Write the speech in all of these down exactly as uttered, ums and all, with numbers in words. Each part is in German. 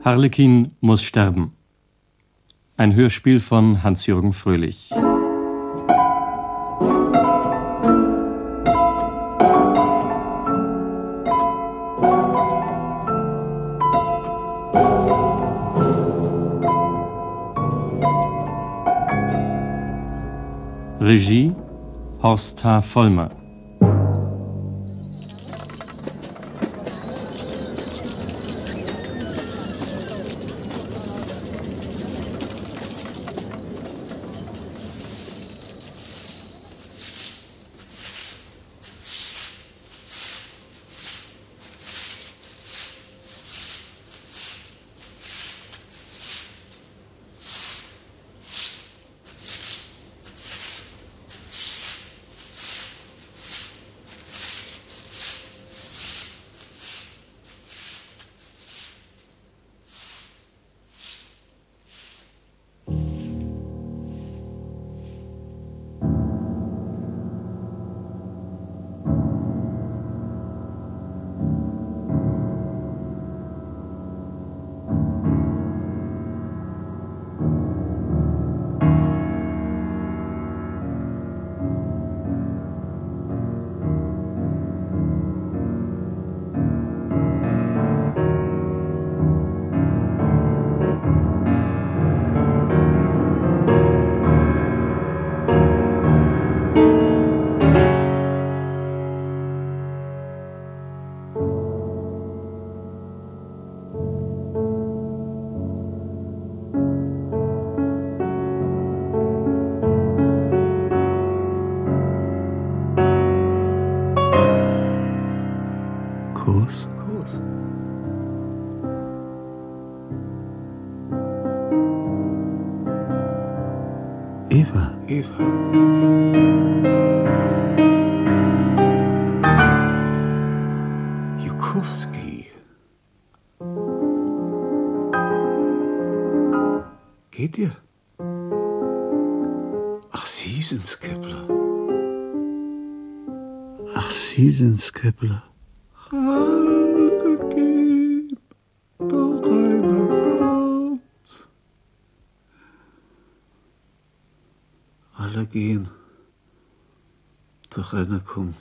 Harlekin muss sterben. Ein Hörspiel von Hans-Jürgen Fröhlich. Regie Horst H. Vollmer. Kurs. Kurs. Eva. Eva. Jukowski. Geht ihr? Ach, Sie sind's, Kepler. Ach, Sie sind's, Kepler. Alle gehen, doch einer kommt. Alle gehen, doch einer kommt.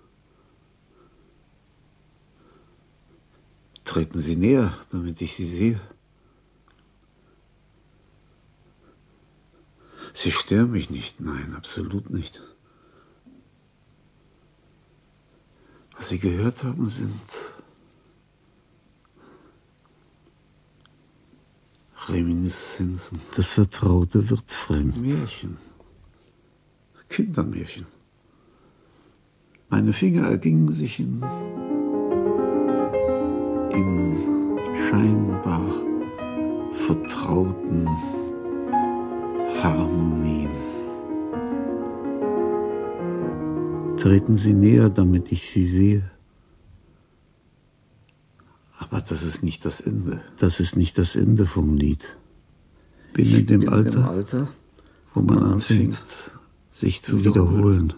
Treten Sie näher, damit ich Sie sehe. Sie stören mich nicht, nein, absolut nicht. Was Sie gehört haben, sind Reminiszenzen. Das Vertraute wird fremd. Märchen. Kindermärchen. Meine Finger ergingen sich in, in scheinbar vertrauten Harmonien. Treten Sie näher, damit ich Sie sehe. Aber das ist nicht das Ende. Das ist nicht das Ende vom Lied. Bin in dem, bin Alter, im Alter, wo man anfängt, anfängt sich zu wiederholen.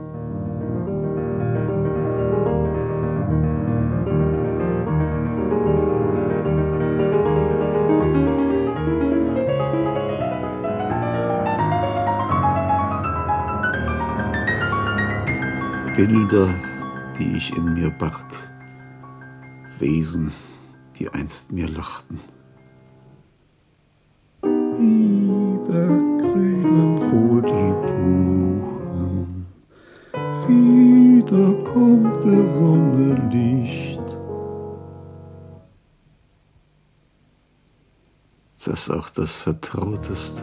Bilder, die ich in mir barg, Wesen, die einst mir lachten. Wieder grünen wohl die Buchen, wieder kommt der Sonne Licht. Das ist auch das Vertrauteste.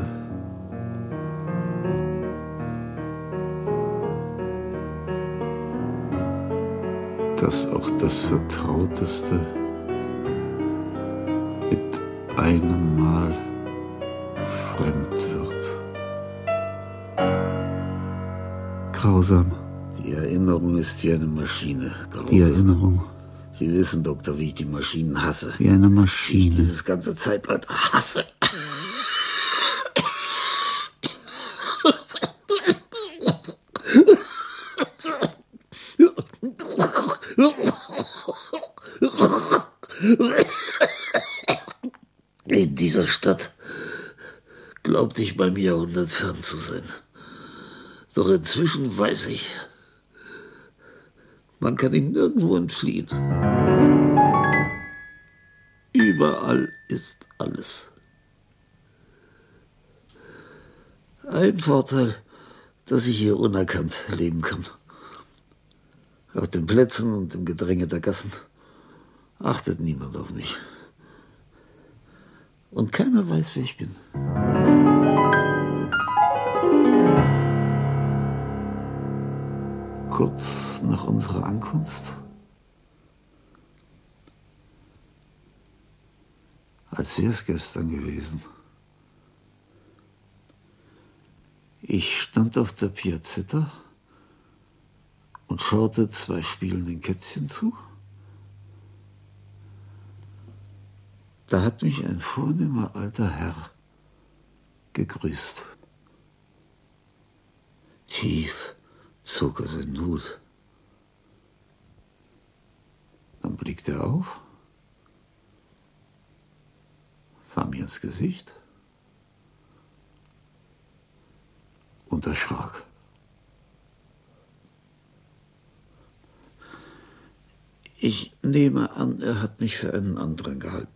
Dass auch das Vertrauteste mit einem Mal fremd wird. Grausam. Die Erinnerung ist wie eine Maschine. Grausam. Die Erinnerung. Sie wissen, Doktor, wie ich die Maschinen hasse. Wie eine Maschine. Wie ich dieses ganze Zeitalter hasse. Stadt glaubte ich beim Jahrhundert fern zu sein. Doch inzwischen weiß ich, man kann ihm nirgendwo entfliehen. Überall ist alles. Ein Vorteil, dass ich hier unerkannt leben kann. Auf den Plätzen und im Gedränge der Gassen achtet niemand auf mich. Und keiner weiß, wer ich bin. Kurz nach unserer Ankunft, als wäre es gestern gewesen. Ich stand auf der Piazzetta und schaute zwei spielenden Kätzchen zu. Da hat mich ein vornehmer alter Herr gegrüßt. Tief zog er seinen Hut. Dann blickte er auf, sah mir ins Gesicht und erschrak. Ich nehme an, er hat mich für einen anderen gehalten.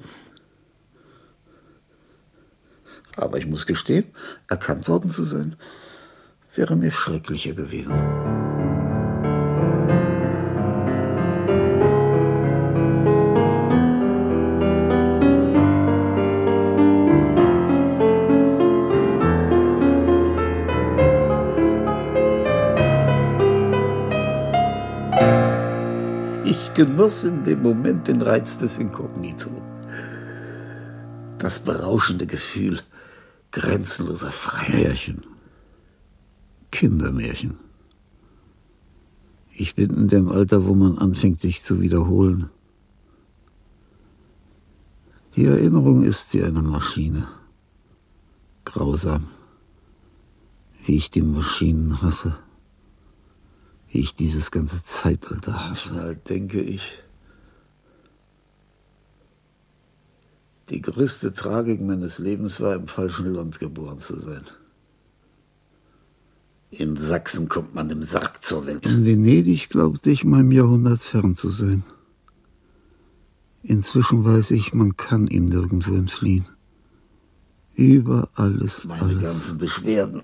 Aber ich muss gestehen, erkannt worden zu sein, wäre mir schrecklicher gewesen. Ich genoss in dem Moment den Reiz des Inkognito. Das berauschende Gefühl grenzenloser Freiheit. Märchen. Kindermärchen. Ich bin in dem Alter, wo man anfängt, sich zu wiederholen. Die Erinnerung ist wie eine Maschine. Grausam. Wie ich die Maschinen hasse. Wie ich dieses ganze Zeitalter hasse. Manchmal denke ich, die größte Tragik meines Lebens war, im falschen Land geboren zu sein. In Sachsen kommt man im Sarg zur Welt. In Venedig glaubte ich, meinem Jahrhundert fern zu sein. Inzwischen weiß ich, man kann ihm nirgendwo entfliehen. Überall ist Meine alles. ganzen Beschwerden.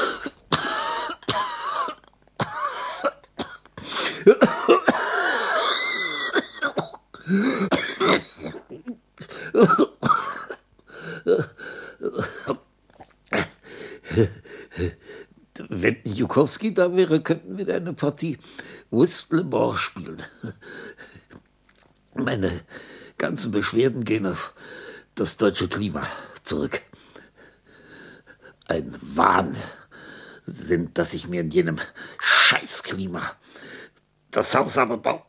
Wenn Jukowski da wäre, könnten wir eine Partie Whist Le Mans spielen. Meine ganzen Beschwerden gehen auf das deutsche Klima zurück. Ein Wahnsinn, dass ich mir in jenem Scheißklima das Haus habe bauen.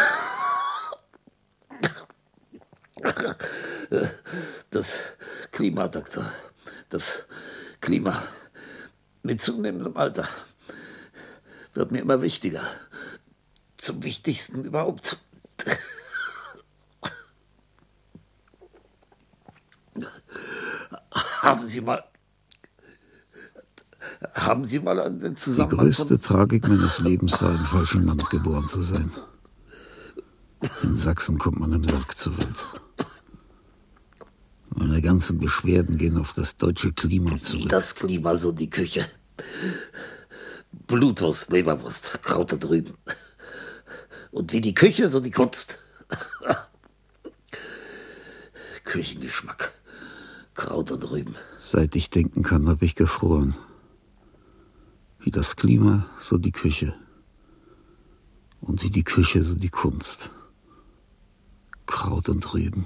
Das Klima, Doktor, das Klima mit zunehmendem Alter wird mir immer wichtiger. Zum Wichtigsten überhaupt. Haben Sie mal Haben Sie mal an den Zusammenhang... Die größte Tragik meines Lebens war, im falschen Land geboren zu sein. In Sachsen kommt man im Sarg zur Welt. Meine ganzen Beschwerden gehen auf das deutsche Klima zurück. Wie das Klima, so die Küche. Blutwurst, Leberwurst, Kraut da drüben. Und wie die Küche, so die Kunst. Küchengeschmack, Kraut da drüben. Seit ich denken kann, habe ich gefroren. Wie das Klima, so die Küche. Und wie die Küche, so die Kunst. Kraut und Rüben.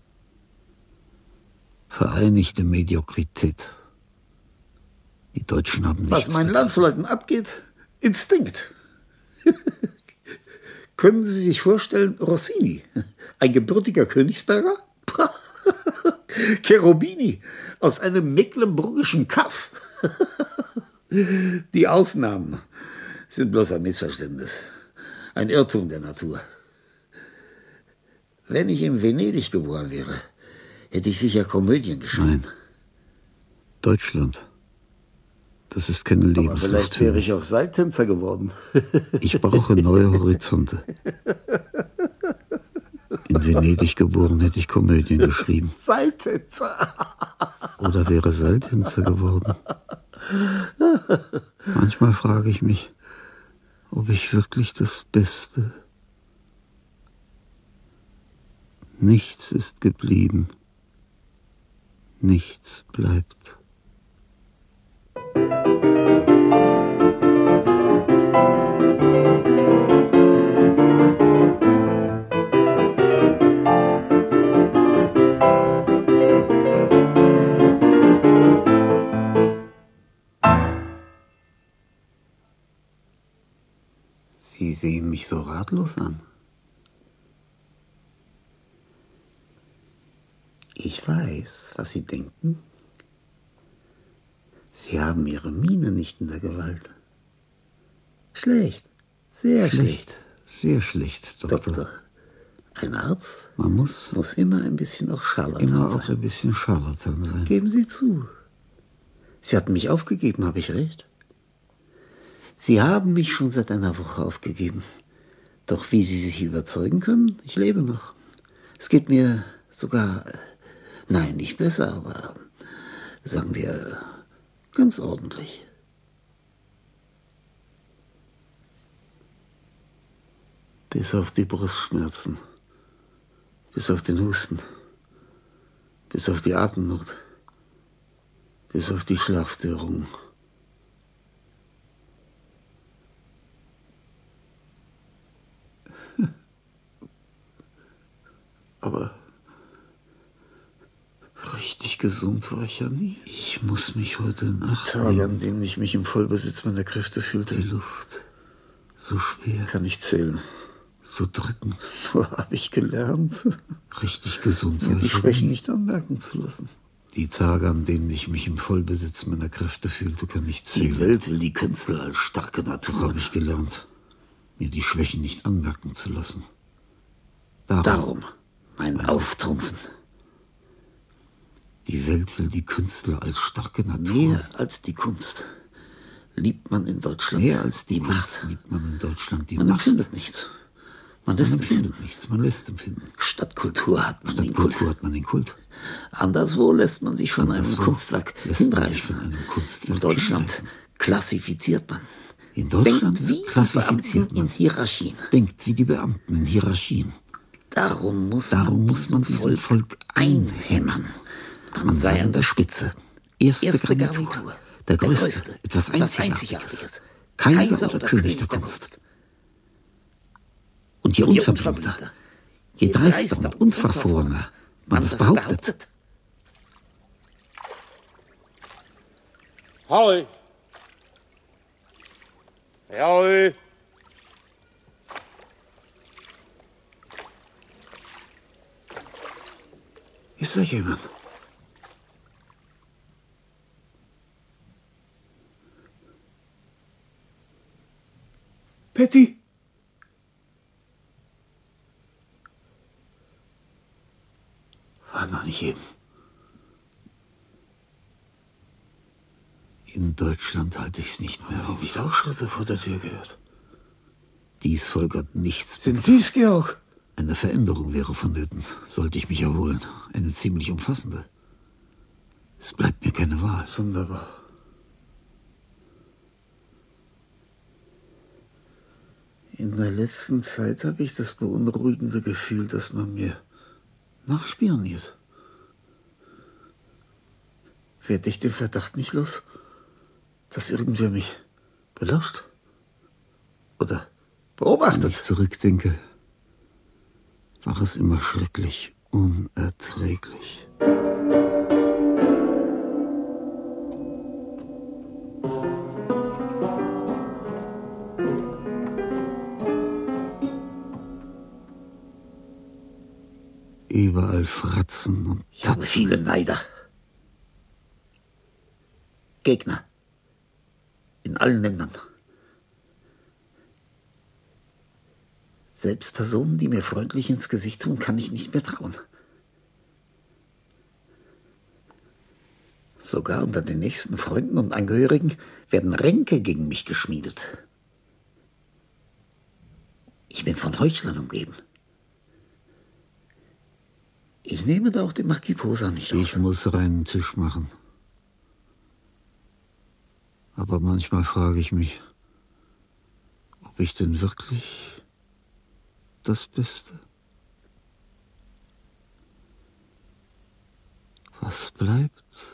Vereinigte Mediokrität. Die Deutschen haben nichts. Was meinen Landsleuten abgeht, Instinkt. Können Sie sich vorstellen, Rossini, ein gebürtiger Königsberger? Cherubini aus einem mecklenburgischen Kaff. Die Ausnahmen sind bloß ein Missverständnis, ein Irrtum der Natur. Wenn ich in Venedig geboren wäre, hätte ich sicher Komödien geschrieben. Nein. Deutschland. Das ist keine Lebensluft. Aber vielleicht wäre ich auch Seiltänzer geworden. Ich brauche neue Horizonte. In Venedig geboren, hätte ich Komödien geschrieben. Seiltänzer. Oder wäre Seiltänzer geworden. Manchmal frage ich mich, ob ich wirklich das Beste. Nichts ist geblieben. Nichts bleibt. Sie sehen mich so ratlos an. Ich weiß, was Sie denken. Sie haben Ihre Miene nicht in der Gewalt. Schlecht, sehr schlecht. Schlecht, sehr schlecht, Doktor. Doktor, ein Arzt Man muss muss immer ein bisschen auch Scharlatan immer sein. auch ein bisschen Scharlatan sein. Geben Sie zu. Sie hatten mich aufgegeben, habe ich recht? Sie haben mich schon seit einer Woche aufgegeben. Doch wie Sie sich überzeugen können, ich lebe noch. Es geht mir sogar, nein, nicht besser, aber sagen wir ganz ordentlich. Bis auf die Brustschmerzen, bis auf den Husten, bis auf die Atemnot, bis auf die Schlafstörungen. Aber richtig gesund war ich ja nie. Ich muss mich heute Nacht Tage, an denen ich mich im Vollbesitz meiner Kräfte fühlte, die Luft so schwer, kann ich zählen. so drückend, Nur habe ich gelernt, richtig gesund mir war die ich Schwächen nie. nicht anmerken zu lassen. Die Tage, an denen ich mich im Vollbesitz meiner Kräfte fühlte, kann ich Die zählen. Welt will die Künstler als starke Doch Natur. habe ich gelernt, mir die Schwächen nicht anmerken zu lassen. Darum, Darum mein Auftrumpfen. die Welt will die Künstler als starke Natur. Mehr als die Kunst liebt man in Deutschland. Mehr als die, die Kunst Macht. liebt man in Deutschland die Man Macht. empfindet nichts. Man Man lässt empfindet empfinden. nichts, man lässt empfinden. Stadtkultur hat man Statt den Kult. Kultur hat man den Kult. Anderswo lässt man sich von einem Anderswo Kunstwerk lässt man sich hinreißen. von einem Kunstwerk In Deutschland hinreißen. klassifiziert man. In Deutschland Denkt wie die klassifiziert Beamten in man. Hierarchien. Denkt wie die Beamten in Hierarchien. Darum muss Darum man muss man diesem diesem Volk Volk einhämmern. Man sei an der Spitze. Erste, Erste Garnitur. Garnitur. Der Der größte, größte, etwas etwas Einzigartiges. Einzigartiges. Kaiser, Kaiser oder oder König König der der Kunst. Und je Und je unverblümter, unverblümter, je je dreister dreister und und unverfrorener man das behauptet. Hoi. Ja, hoi. Ist da jemand? Patty? War noch nicht eben. In Deutschland halte ich es nicht mehr Haben Sie aus. dies auch Schritte vor der Tür gehört? Dies Volk hat nichts. Sind Sie's, Georg? Eine Veränderung wäre vonnöten, sollte ich mich erholen. Eine ziemlich umfassende. Es bleibt mir keine Wahl. Sonderbar. In der letzten Zeit habe ich das beunruhigende Gefühl, dass man mir nachspioniert. Werde ich den Verdacht nicht los, dass irgendwer mich belauscht oder Wenn beobachtet? ich zurückdenke, war es immer schrecklich, unerträglich. Überall Fratzen und Ich habe Tatzen. viele Neider. Gegner. In allen Ländern. Selbst Personen, die mir freundlich ins Gesicht tun, kann ich nicht mehr trauen. Sogar unter den nächsten Freunden und Angehörigen werden Ränke gegen mich geschmiedet. Ich bin von Heuchlern umgeben. Ich nehme da auch den Marquis Posa nicht auf. Ich muss reinen Tisch machen. Aber manchmal frage ich mich, ob ich denn wirklich das Beste? Was bleibt?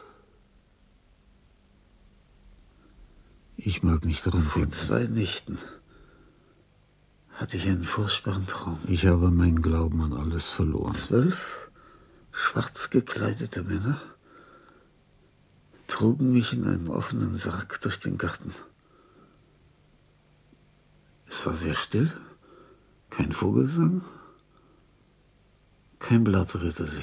Ich mag nicht daran denken. Vor zwei Nächten hatte ich einen furchtbaren Traum. Ich habe meinen Glauben an alles verloren. Zwölf schwarz gekleidete Männer trugen mich in einem offenen Sarg durch den Garten. Es war sehr still, kein Vogelsang, kein Blatt rührte sich.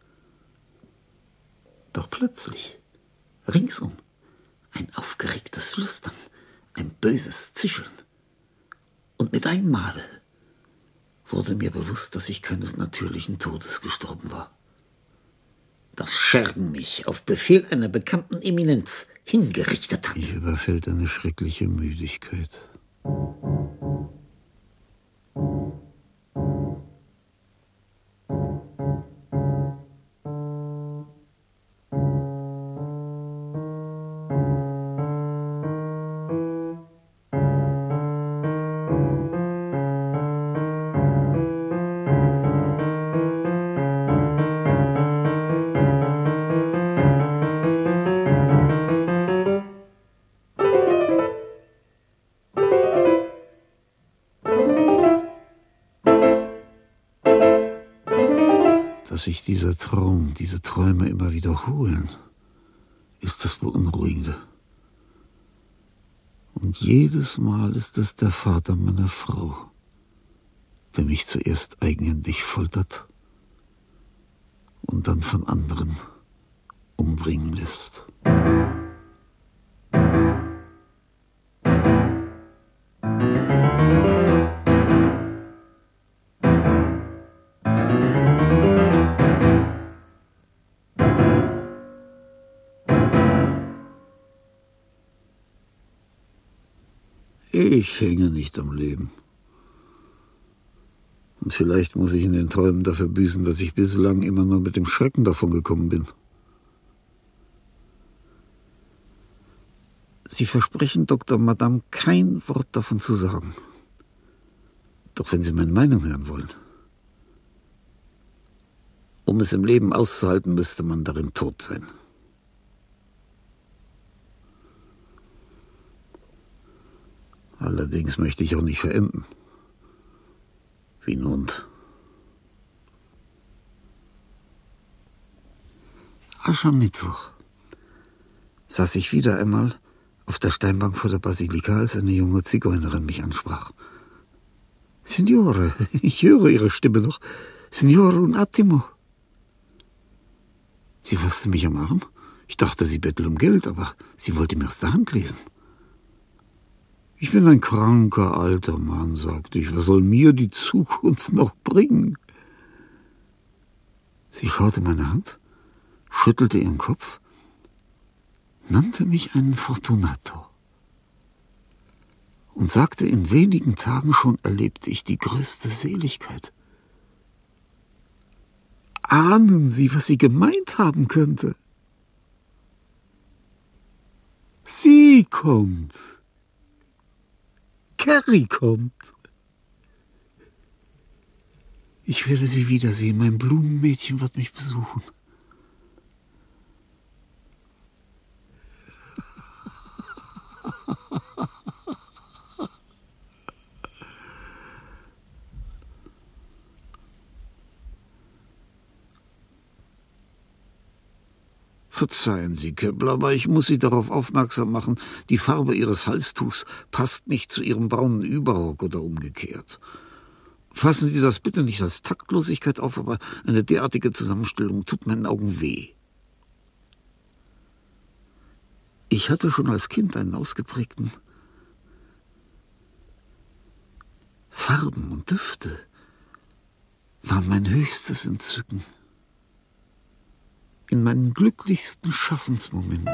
Doch plötzlich, ringsum, ein aufgeregtes Flüstern, ein böses Zischeln. Und mit einem Male wurde mir bewusst, dass ich keines natürlichen Todes gestorben war. Das Schergen mich auf Befehl einer bekannten Eminenz hingerichtet hat. Mich überfällt eine schreckliche Müdigkeit. Dass sich dieser Traum, diese Träume immer wiederholen, ist das Beunruhigende. Und jedes Mal ist es der Vater meiner Frau, der mich zuerst eigenhändig foltert und dann von anderen umbringen lässt. Ich hänge nicht am Leben. Und vielleicht muss ich in den Träumen dafür büßen, dass ich bislang immer nur mit dem Schrecken davon gekommen bin. Sie versprechen Doktor Madame kein Wort davon zu sagen. Doch wenn Sie meine Meinung hören wollen. Um es im Leben auszuhalten, müsste man darin tot sein. Allerdings möchte ich auch nicht verenden. Wie ein Hund. Aschermittwoch saß ich wieder einmal auf der Steinbank vor der Basilika, als eine junge Zigeunerin mich ansprach. Signore, ich höre Ihre Stimme noch. Signore, un attimo. Sie fasste mich am Arm. Ich dachte, sie bettle um Geld, aber sie wollte mir aus der Hand lesen. Ich bin ein kranker alter Mann, sagte ich. Was soll mir die Zukunft noch bringen? Sie schaute meine Hand, schüttelte ihren Kopf, nannte mich einen Fortunato und sagte, in wenigen Tagen schon erlebte ich die größte Seligkeit. Ahnen Sie, was sie gemeint haben könnte? Sie kommt. Carrie kommt. Ich werde sie wiedersehen. Mein Blumenmädchen wird mich besuchen. Verzeihen Sie, Kepler, aber ich muss Sie darauf aufmerksam machen, die Farbe Ihres Halstuchs passt nicht zu Ihrem braunen Überrock oder umgekehrt. Fassen Sie das bitte nicht als Taktlosigkeit auf, aber eine derartige Zusammenstellung tut meinen Augen weh. Ich hatte schon als Kind einen ausgeprägten Farben und Düfte waren mein höchstes Entzücken. In In meinen glücklichsten Schaffensmomenten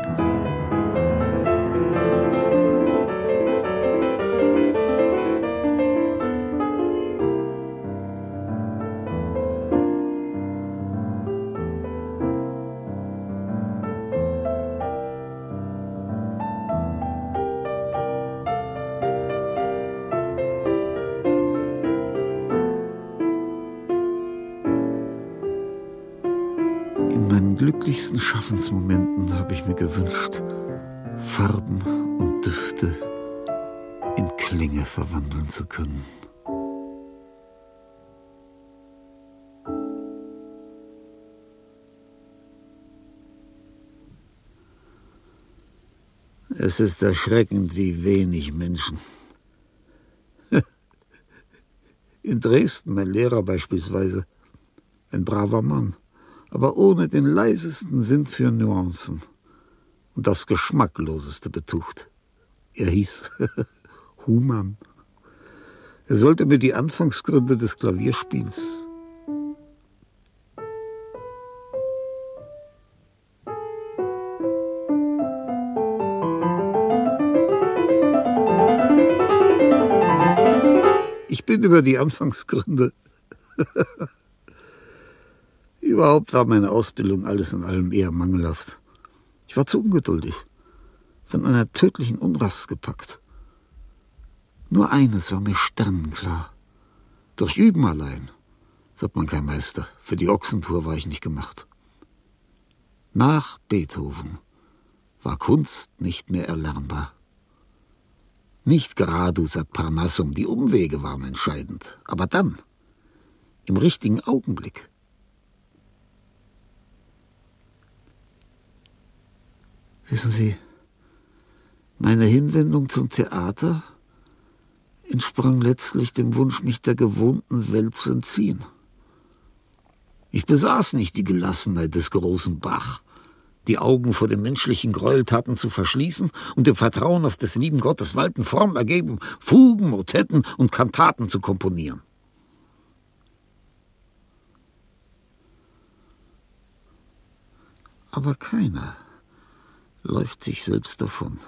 In meinen glücklichsten Schaffensmomenten habe ich mir gewünscht, Farben und Düfte in Klänge verwandeln zu können. Es ist erschreckend, wie wenig Menschen. In Dresden, mein Lehrer beispielsweise, ein braver Mann, aber ohne den leisesten Sinn für Nuancen und das Geschmackloseste betucht. Er hieß Humann. Er sollte mir die Anfangsgründe des Klavierspiels Ich bin über die Anfangsgründe. Überhaupt war meine Ausbildung alles in allem eher mangelhaft. Ich war zu ungeduldig, von einer tödlichen Unrast gepackt. Nur eines war mir sternenklar. Durch Üben allein wird man kein Meister. Für die Ochsentour war ich nicht gemacht. Nach Beethoven war Kunst nicht mehr erlernbar. Nicht gradus ad Parnassum, die Umwege waren entscheidend. Aber dann, im richtigen Augenblick. Wissen Sie, meine Hinwendung zum Theater entsprang letztlich dem Wunsch, mich der gewohnten Welt zu entziehen. Ich besaß nicht die Gelassenheit des großen Bach, die Augen vor den menschlichen Gräueltaten zu verschließen und dem Vertrauen auf des lieben Gottes walten Form ergeben, Fugen, Motetten und Kantaten zu komponieren. Aber keiner läuft sich selbst davon.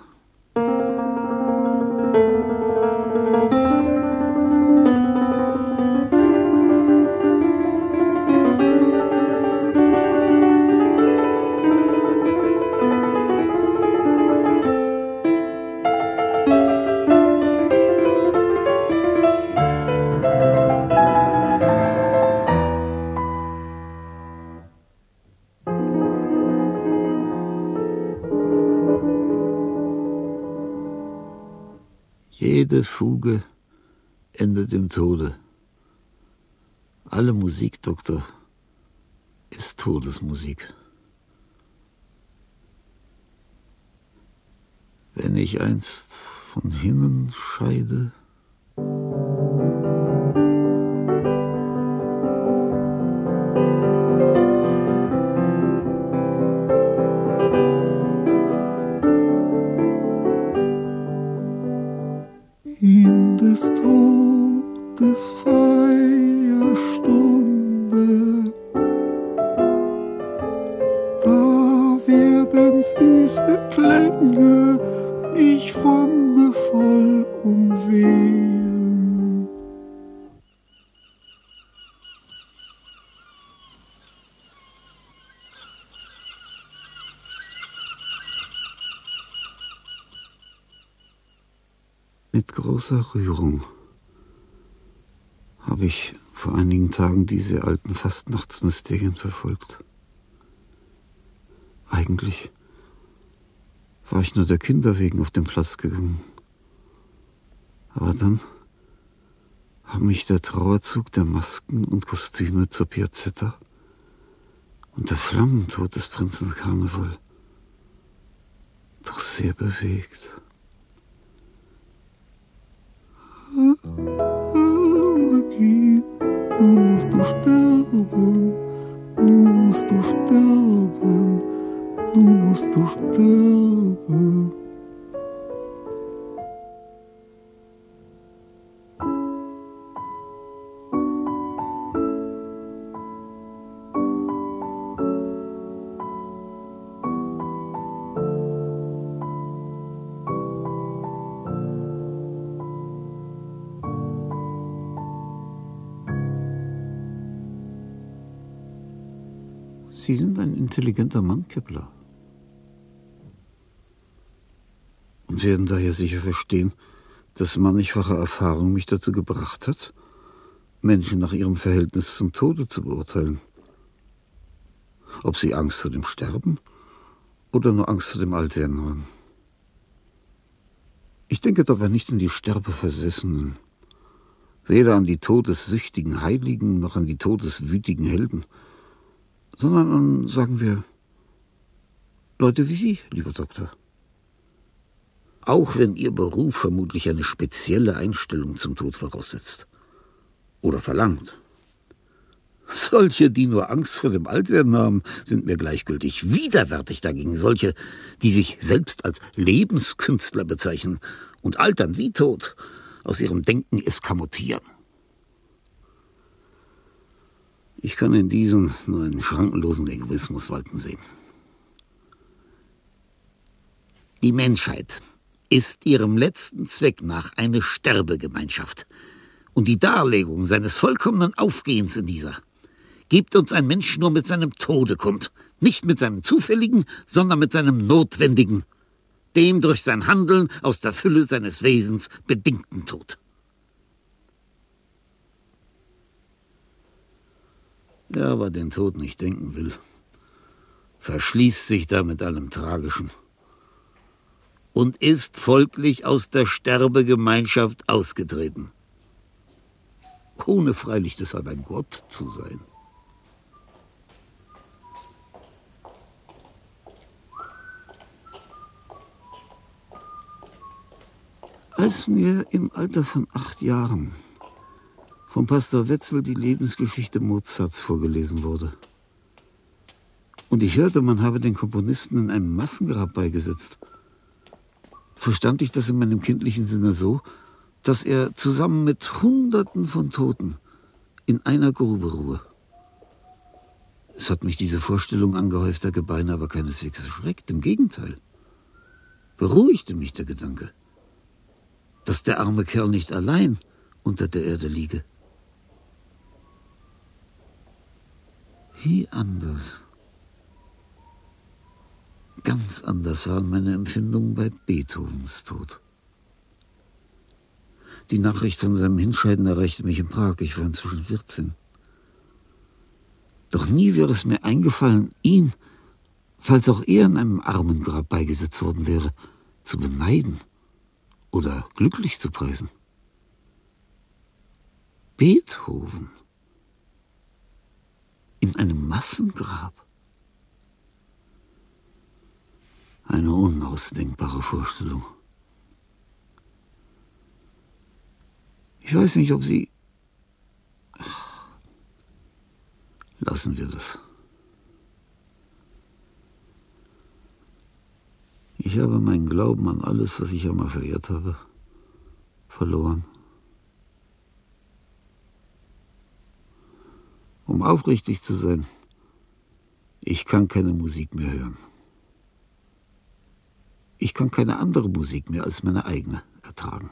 Jede Fuge endet im Tode. Alle Musik, Doktor, ist Todesmusik. Wenn ich einst von hinnen scheide, in des Todes Feierstunde, da werden süße Klänge mich wonnevoll umwehen. Mit großer Rührung habe ich vor einigen Tagen diese alten Fastnachtsmysterien verfolgt. Eigentlich war ich nur der Kinder wegen auf den Platz gegangen. Aber dann haben mich der Trauerzug der Masken und Kostüme zur Piazzetta und der Flammentod des Prinzen Karneval doch sehr bewegt. Nun musst du sterben, nun musst du sterben, nun musst du sterben. Sie sind ein intelligenter Mann, Kepler. Und werden daher sicher verstehen, dass mannigfache Erfahrung mich dazu gebracht hat, Menschen nach ihrem Verhältnis zum Tode zu beurteilen. Ob sie Angst vor dem Sterben oder nur Angst vor dem Altwerden haben. Ich denke dabei nicht an die Sterbeversessenen, weder an die todessüchtigen Heiligen noch an die todeswütigen Helden, sondern an, sagen wir, Leute wie Sie, lieber Doktor. Auch wenn Ihr Beruf vermutlich eine spezielle Einstellung zum Tod voraussetzt oder verlangt. Solche, die nur Angst vor dem Altwerden haben, sind mir gleichgültig. Widerwärtig dagegen solche, die sich selbst als Lebenskünstler bezeichnen und altern wie tot aus ihrem Denken eskamotieren. Ich kann in diesen nur einen schrankenlosen Egoismus walten sehen. Die Menschheit ist ihrem letzten Zweck nach eine Sterbegemeinschaft. Und die Darlegung seines vollkommenen Aufgehens in dieser gibt uns ein Mensch nur mit seinem Tode kund, nicht mit seinem zufälligen, sondern mit seinem notwendigen, dem durch sein Handeln aus der Fülle seines Wesens bedingten Tod. Wer aber den Tod nicht denken will, verschließt sich da mit allem Tragischen und ist folglich aus der Sterbegemeinschaft ausgetreten, ohne freilich deshalb ein Gott zu sein. Als mir im Alter von acht Jahren vom Pastor Wetzel die Lebensgeschichte Mozarts vorgelesen wurde und ich hörte, man habe den Komponisten in einem Massengrab beigesetzt, verstand ich das in meinem kindlichen Sinne so, dass er zusammen mit Hunderten von Toten in einer Grube ruhe. Es hat mich diese Vorstellung angehäufter Gebeine aber keineswegs erschreckt, im Gegenteil. Beruhigte mich der Gedanke, dass der arme Kerl nicht allein unter der Erde liege. Wie anders, ganz anders waren meine Empfindungen bei Beethovens Tod. Die Nachricht von seinem Hinscheiden erreichte mich in Prag, ich war inzwischen vierzehn. Doch nie wäre es mir eingefallen, ihn, falls auch er in einem Armengrab beigesetzt worden wäre, zu beneiden oder glücklich zu preisen. Beethoven in einem Massengrab. Eine unausdenkbare Vorstellung. Ich weiß nicht, ob Sie... Ach, lassen wir das. Ich habe meinen Glauben an alles, was ich einmal verehrt habe, verloren. Um aufrichtig zu sein, ich kann keine Musik mehr hören. Ich kann keine andere Musik mehr als meine eigene ertragen.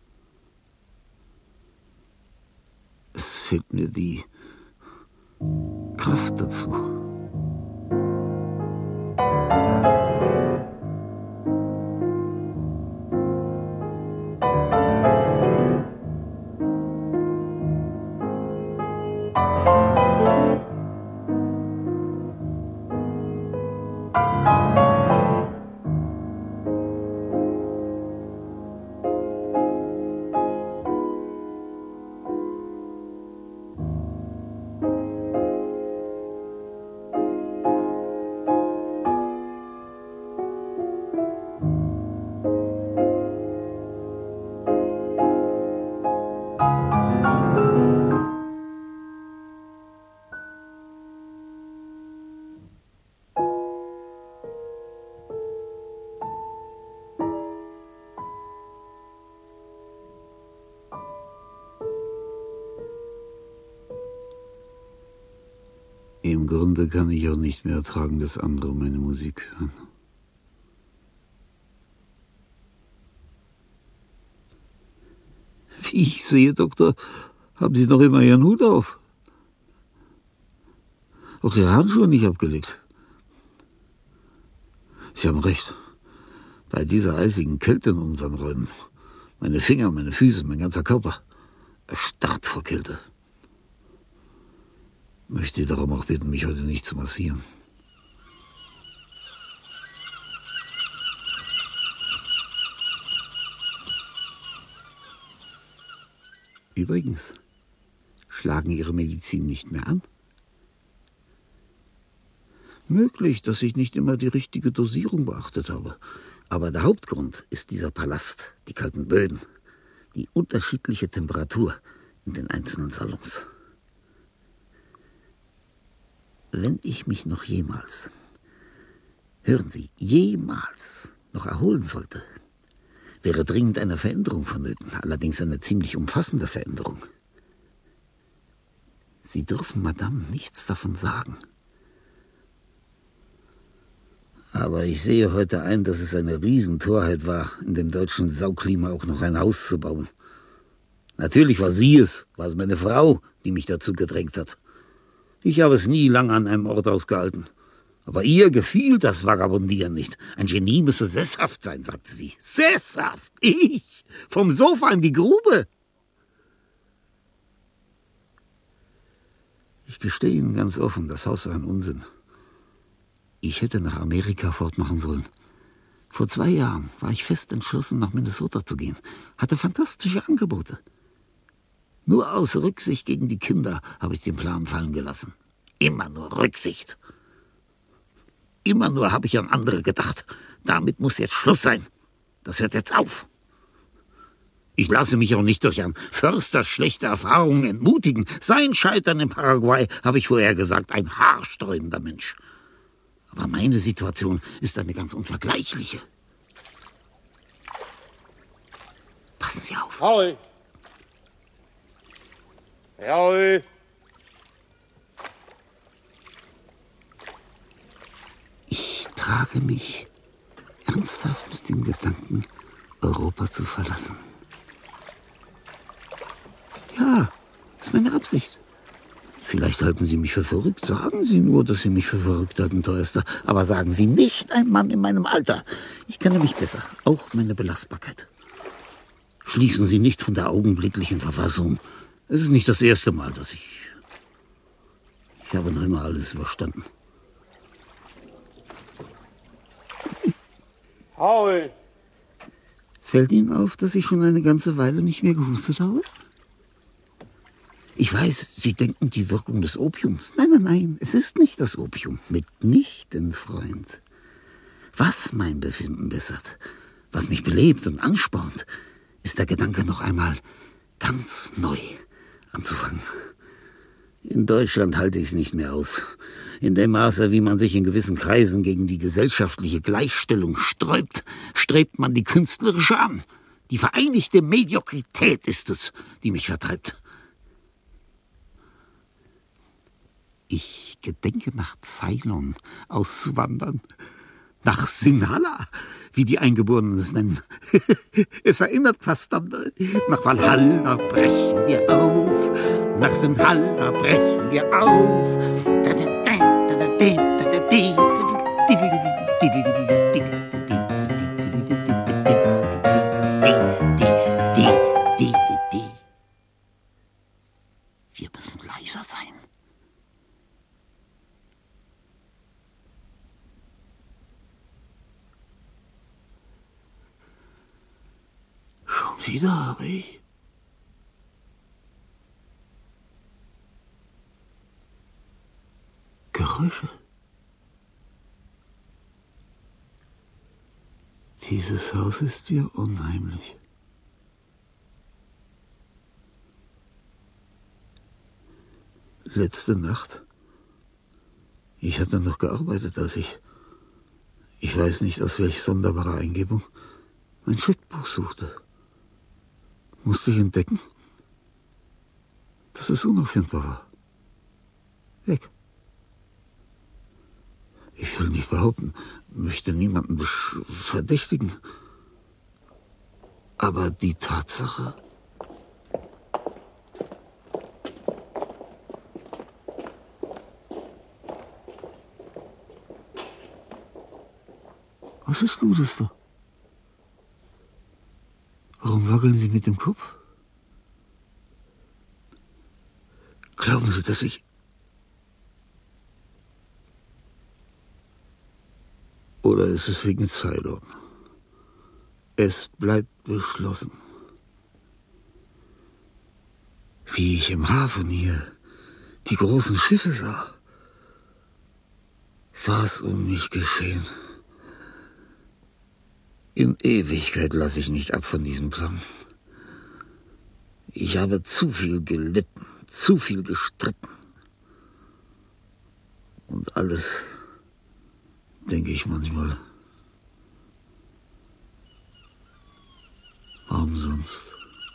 Es fehlt mir die Kraft dazu. Im Grunde kann ich auch nicht mehr ertragen, dass andere meine Musik hören. Wie ich sehe, Doktor, haben Sie noch immer Ihren Hut auf. Auch Ihre Handschuhe nicht abgelegt. Sie haben recht. Bei dieser eisigen Kälte in unseren Räumen. Meine Finger, meine Füße, mein ganzer Körper erstarrt vor Kälte. Möchte Sie darum auch bitten, mich heute nicht zu massieren. Übrigens, schlagen Ihre Medizin nicht mehr an? Möglich, dass ich nicht immer die richtige Dosierung beachtet habe. Aber der Hauptgrund ist dieser Palast, die kalten Böden, die unterschiedliche Temperatur in den einzelnen Salons. Wenn ich mich noch jemals, hören Sie, jemals noch erholen sollte, wäre dringend eine Veränderung vonnöten, allerdings eine ziemlich umfassende Veränderung. Sie dürfen Madame nichts davon sagen. Aber ich sehe heute ein, dass es eine Riesentorheit war, in dem deutschen Sauklima auch noch ein Haus zu bauen. Natürlich war sie es, war es meine Frau, die mich dazu gedrängt hat. Ich habe es nie lange an einem Ort ausgehalten. Aber ihr gefiel das Vagabundieren nicht. Ein Genie müsse sesshaft sein, sagte sie. Sesshaft? Ich? Vom Sofa in die Grube? Ich gestehe Ihnen ganz offen, das Haus war ein Unsinn. Ich hätte nach Amerika fortmachen sollen. Vor zwei Jahren war ich fest entschlossen, nach Minnesota zu gehen. Hatte fantastische Angebote. Nur aus Rücksicht gegen die Kinder habe ich den Plan fallen gelassen. Immer nur Rücksicht. Immer nur habe ich an andere gedacht. Damit muss jetzt Schluss sein. Das hört jetzt auf. Ich lasse mich auch nicht durch ein Försters schlechte Erfahrungen entmutigen. Sein Scheitern in Paraguay, habe ich vorher gesagt, ein haarsträubender Mensch. Aber meine Situation ist eine ganz unvergleichliche. Passen Sie auf. Hoi. Hoi. Ich trage mich ernsthaft mit dem Gedanken, Europa zu verlassen. Ja, ist meine Absicht. Vielleicht halten Sie mich für verrückt. Sagen Sie nur, dass Sie mich für verrückt halten, teuerster. Aber sagen Sie nicht ein Mann in meinem Alter. Ich kenne mich besser, auch meine Belastbarkeit. Schließen Sie nicht von der augenblicklichen Verfassung. Es ist nicht das erste Mal, dass ich... Ich habe noch immer alles überstanden. Hoi. Fällt Ihnen auf, dass ich schon eine ganze Weile nicht mehr gehustet habe? Ich weiß, Sie denken die Wirkung des Opiums. Nein, nein, nein, es ist nicht das Opium. Mitnichten, Freund. Was mein Befinden bessert, was mich belebt und anspornt, ist der Gedanke, noch einmal ganz neu anzufangen. In Deutschland halte ich es nicht mehr aus. In dem Maße, wie man sich in gewissen Kreisen gegen die gesellschaftliche Gleichstellung sträubt, strebt man die künstlerische an. Die vereinigte Mediokrität ist es, die mich vertreibt. Ich gedenke, nach Ceylon auszuwandern. Nach Sinhala, wie die Eingeborenen es nennen. Es erinnert fast an... Nach Valhalla brechen wir auf. Nach Sinhala brechen wir auf. Wir müssen leiser sein. Schon wieder habe ich... Geräusche. Dieses Haus ist mir unheimlich. Letzte Nacht. Ich hatte noch gearbeitet, als ich... Ich weiß nicht, aus welch sonderbarer Eingebung... mein Scheckbuch suchte. Musste ich entdecken, dass es unauffindbar war. Weg. Ich will nicht behaupten, möchte niemanden verdächtigen. Aber die Tatsache... Was ist Gutes da? Warum wackeln Sie mit dem Kopf? Glauben Sie, dass ich... Oder ist es wegen Ceylon? Es bleibt beschlossen. Wie ich im Hafen hier die großen Schiffe sah, war es um mich geschehen. In Ewigkeit lasse ich nicht ab von diesem Plan. Ich habe zu viel gelitten, zu viel gestritten. Und alles, denke ich manchmal, war umsonst.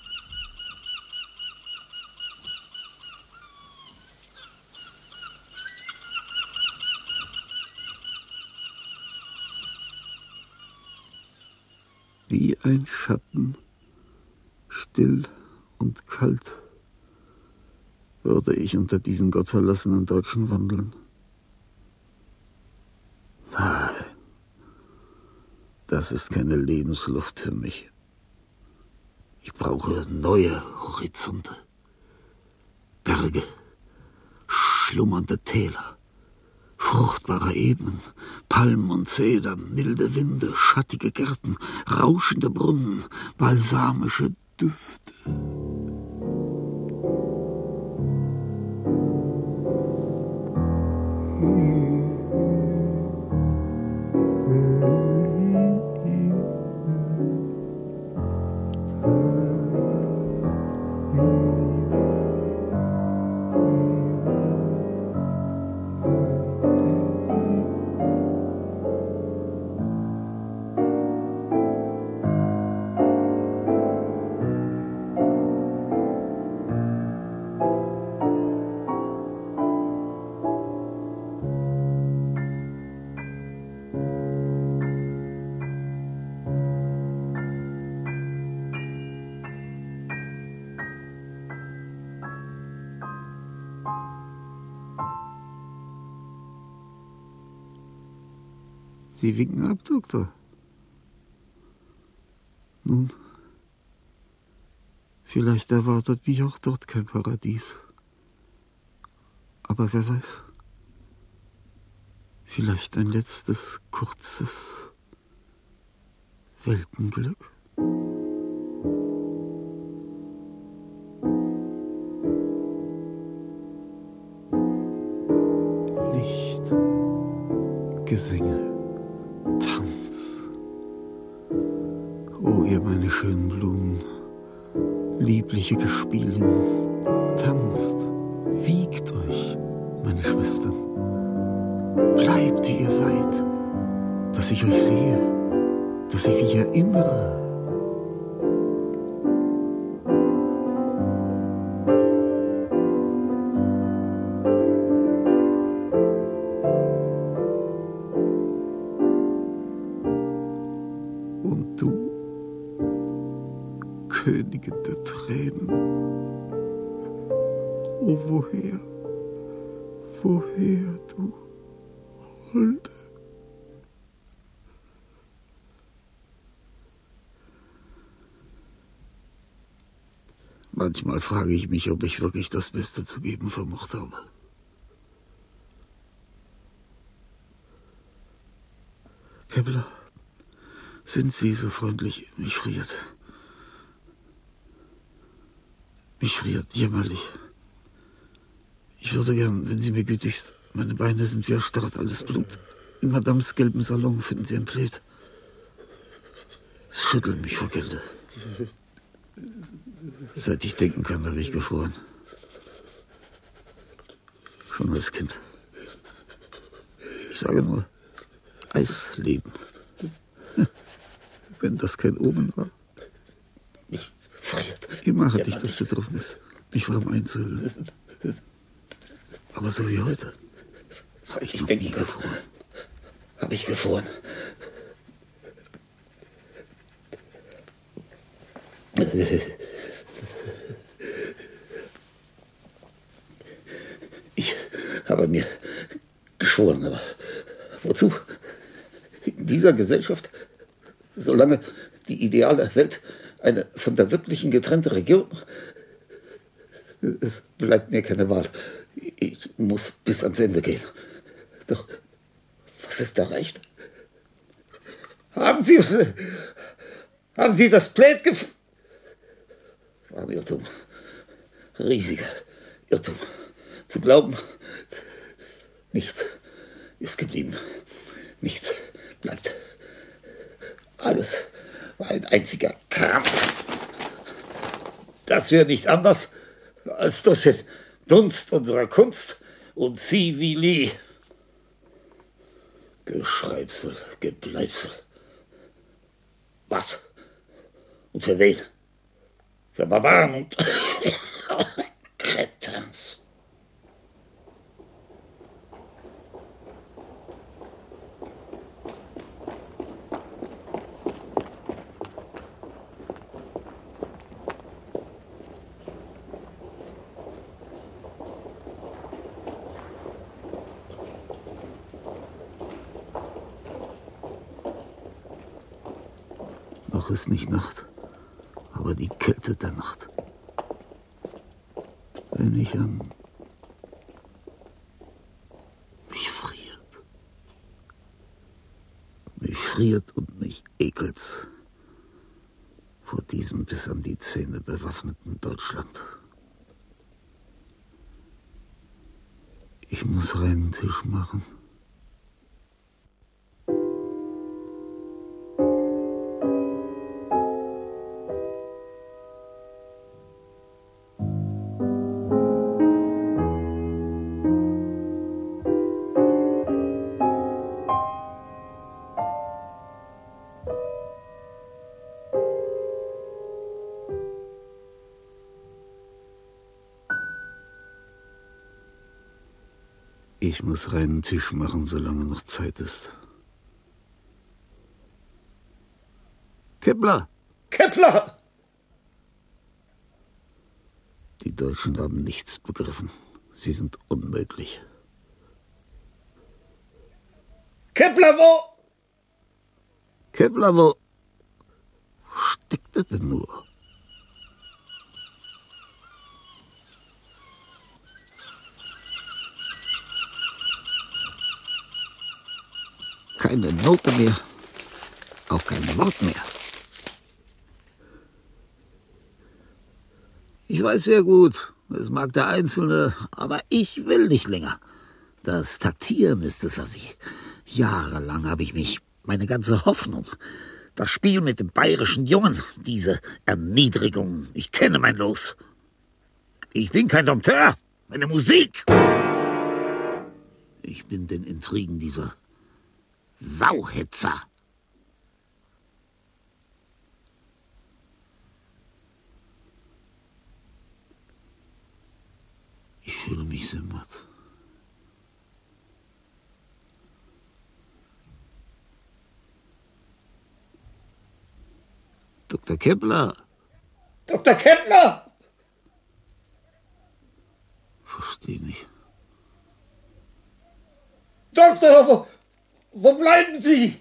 Wie ein Schatten, still und kalt, würde ich unter diesen gottverlassenen Deutschen wandeln. Nein, das ist keine Lebensluft für mich. Ich brauche neue Horizonte, Berge, schlummernde Täler, fruchtbare Ebenen, Palmen und Zedern, milde Winde, schattige Gärten, rauschende Brunnen, balsamische Düfte. Sie winken ab, Doktor. Nun, vielleicht erwartet mich auch dort kein Paradies. Aber wer weiß, vielleicht ein letztes, kurzes Weltenglück. Licht, Gesänge, Tanz. O ihr meine schönen Blumen, liebliche Gespielinnen, tanzt, wiegt euch, meine Schwestern. Bleibt, wie ihr seid, dass ich euch sehe, dass ich mich erinnere. Und du, Königin der Tränen, oh woher, woher, du Holde? Manchmal frage ich mich, ob ich wirklich das Beste zu geben vermocht habe. Kepler, sind Sie so freundlich? Mich friert. Mich friert jämmerlich. Ich würde gern, wenn Sie mir gütigst, meine Beine sind wie erstarrt, alles Blut. In Madames gelbem Salon finden Sie ein Plaid. Es schüttelt mich vor Kälte. Seit ich denken kann, habe ich gefroren. Schon als Kind. Ich sage nur, Eisleben. Wenn das kein Omen war. Ich friert. Immer hatte ich das Bedürfnis, mich warm einzuhüllen. Aber so wie heute, Seit ich ich noch denken nie kann, gefroren. habe ich gefroren. Ich habe mir geschworen, aber wozu? In dieser Gesellschaft, solange die ideale Welt eine von der wirklichen getrennte Region, es bleibt mir keine Wahl. Ich muss bis ans Ende gehen. Doch was ist erreicht? Haben Sie es, haben Sie das Plaid gef... War ein Irrtum. Riesiger Irrtum. Zu glauben, nichts ist geblieben. Nichts bleibt. Alles war ein einziger Krampf. Das wäre nicht anders als durch den Dunst unserer Kunst und Zivilie. Geschreibsel, Gebleibsel. Was? Und für wen? Für Barbaren und Kretans. Noch ist nicht Nacht, aber die Kälte der Nacht. Wenn ich an mich friert, mich friert und mich ekelt's vor diesem bis an die Zähne bewaffneten Deutschland. Ich muss reinen Tisch machen. Ich muss reinen Tisch machen, solange noch Zeit ist. Kepler! Kepler! Die Deutschen haben nichts begriffen. Sie sind unmöglich. Kepler, wo? Kepler, wo? Wo steckt er denn nur? Keine Note mehr, auch kein Wort mehr. Ich weiß sehr gut, es mag der Einzelne, aber ich will nicht länger. Das Taktieren ist es, was ich... Jahrelang habe ich mich, meine ganze Hoffnung, das Spiel mit dem bayerischen Jungen, diese Erniedrigung, ich kenne mein Los. Ich bin kein Dompteur, meine Musik. Ich bin den Intrigen dieser Sauhetzer. Ich fühle mich sehr matt. Doktor Kepler! Doktor Kepler! Verstehe nicht. Doktor, wo, wo bleiben Sie?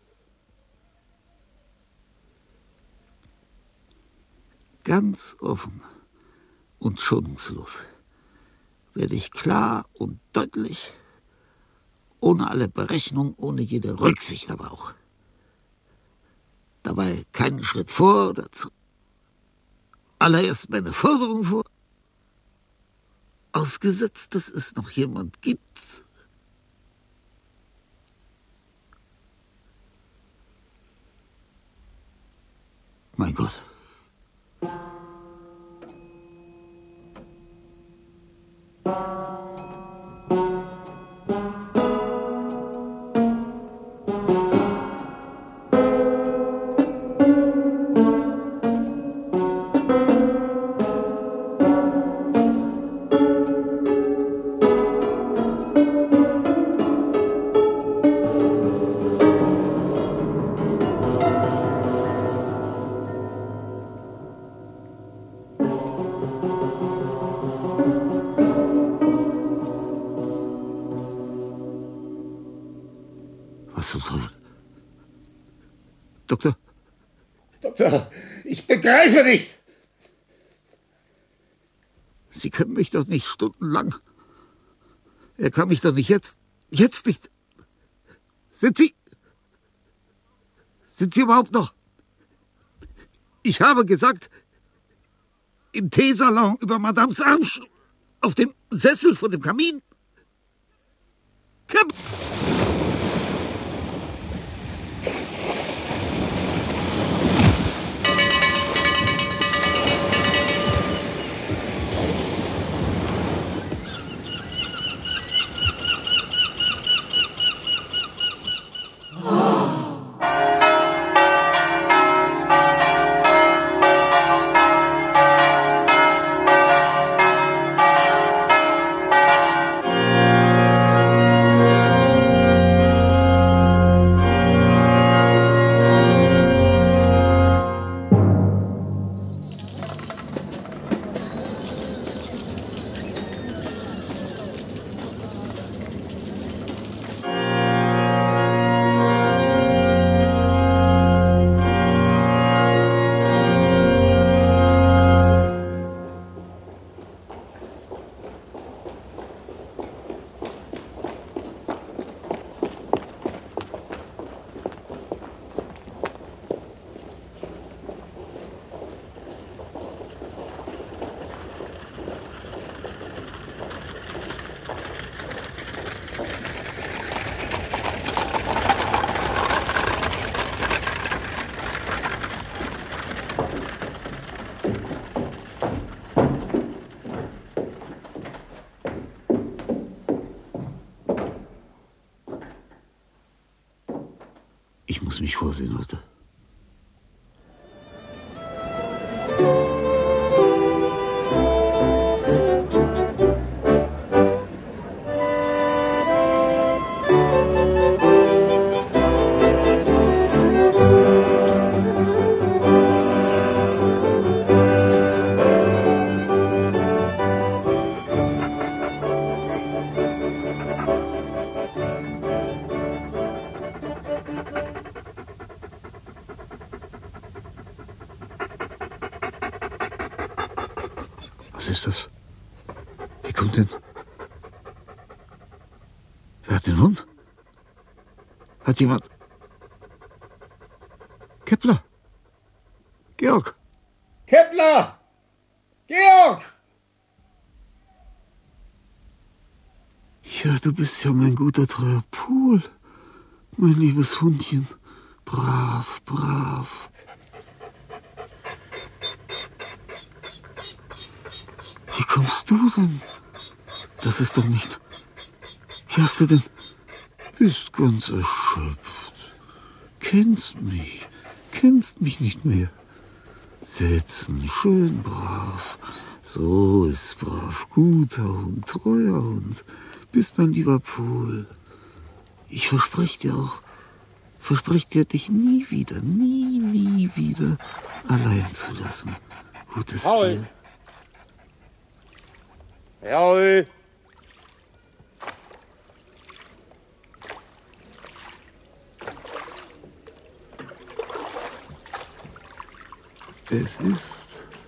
Ganz offen und schonungslos werde ich klar und deutlich, ohne alle Berechnung, ohne jede Rücksicht aber auch. Dabei keinen Schritt vor oder zurück. Allererst meine Forderung vor, ausgesetzt, dass es noch jemand gibt, mein Gott. Was zum Teufel? Doktor? Doktor, ich begreife nicht. Sie können mich doch nicht stundenlang. Er kann mich doch nicht jetzt, jetzt nicht. Sind Sie, sind Sie überhaupt noch? Ich habe gesagt, im Teesalon über Madames Armstuhl, auf dem Sessel vor dem Kamin. Kemp! Ich muss mich vorsehen heute. Was ist das? Wie kommt denn? Wer hat den Hund? Hat jemand... Kepler! Georg! Kepler! Georg! Ja, du bist ja mein guter, treuer Pohl. Mein liebes Hundchen. Brav, brav. Wie kommst du denn? Das ist doch nicht... Wie hast du denn... Bist ganz erschöpft. Kennst mich. Kennst mich nicht mehr. Setzen, schön brav. So ist brav. Guter Hund, treuer Hund. Bist mein lieber Pohl. Ich verspreche dir auch, verspreche dir, dich nie wieder, nie, nie wieder allein zu lassen. Gutes Paul. Tier. Jawohl. Es ist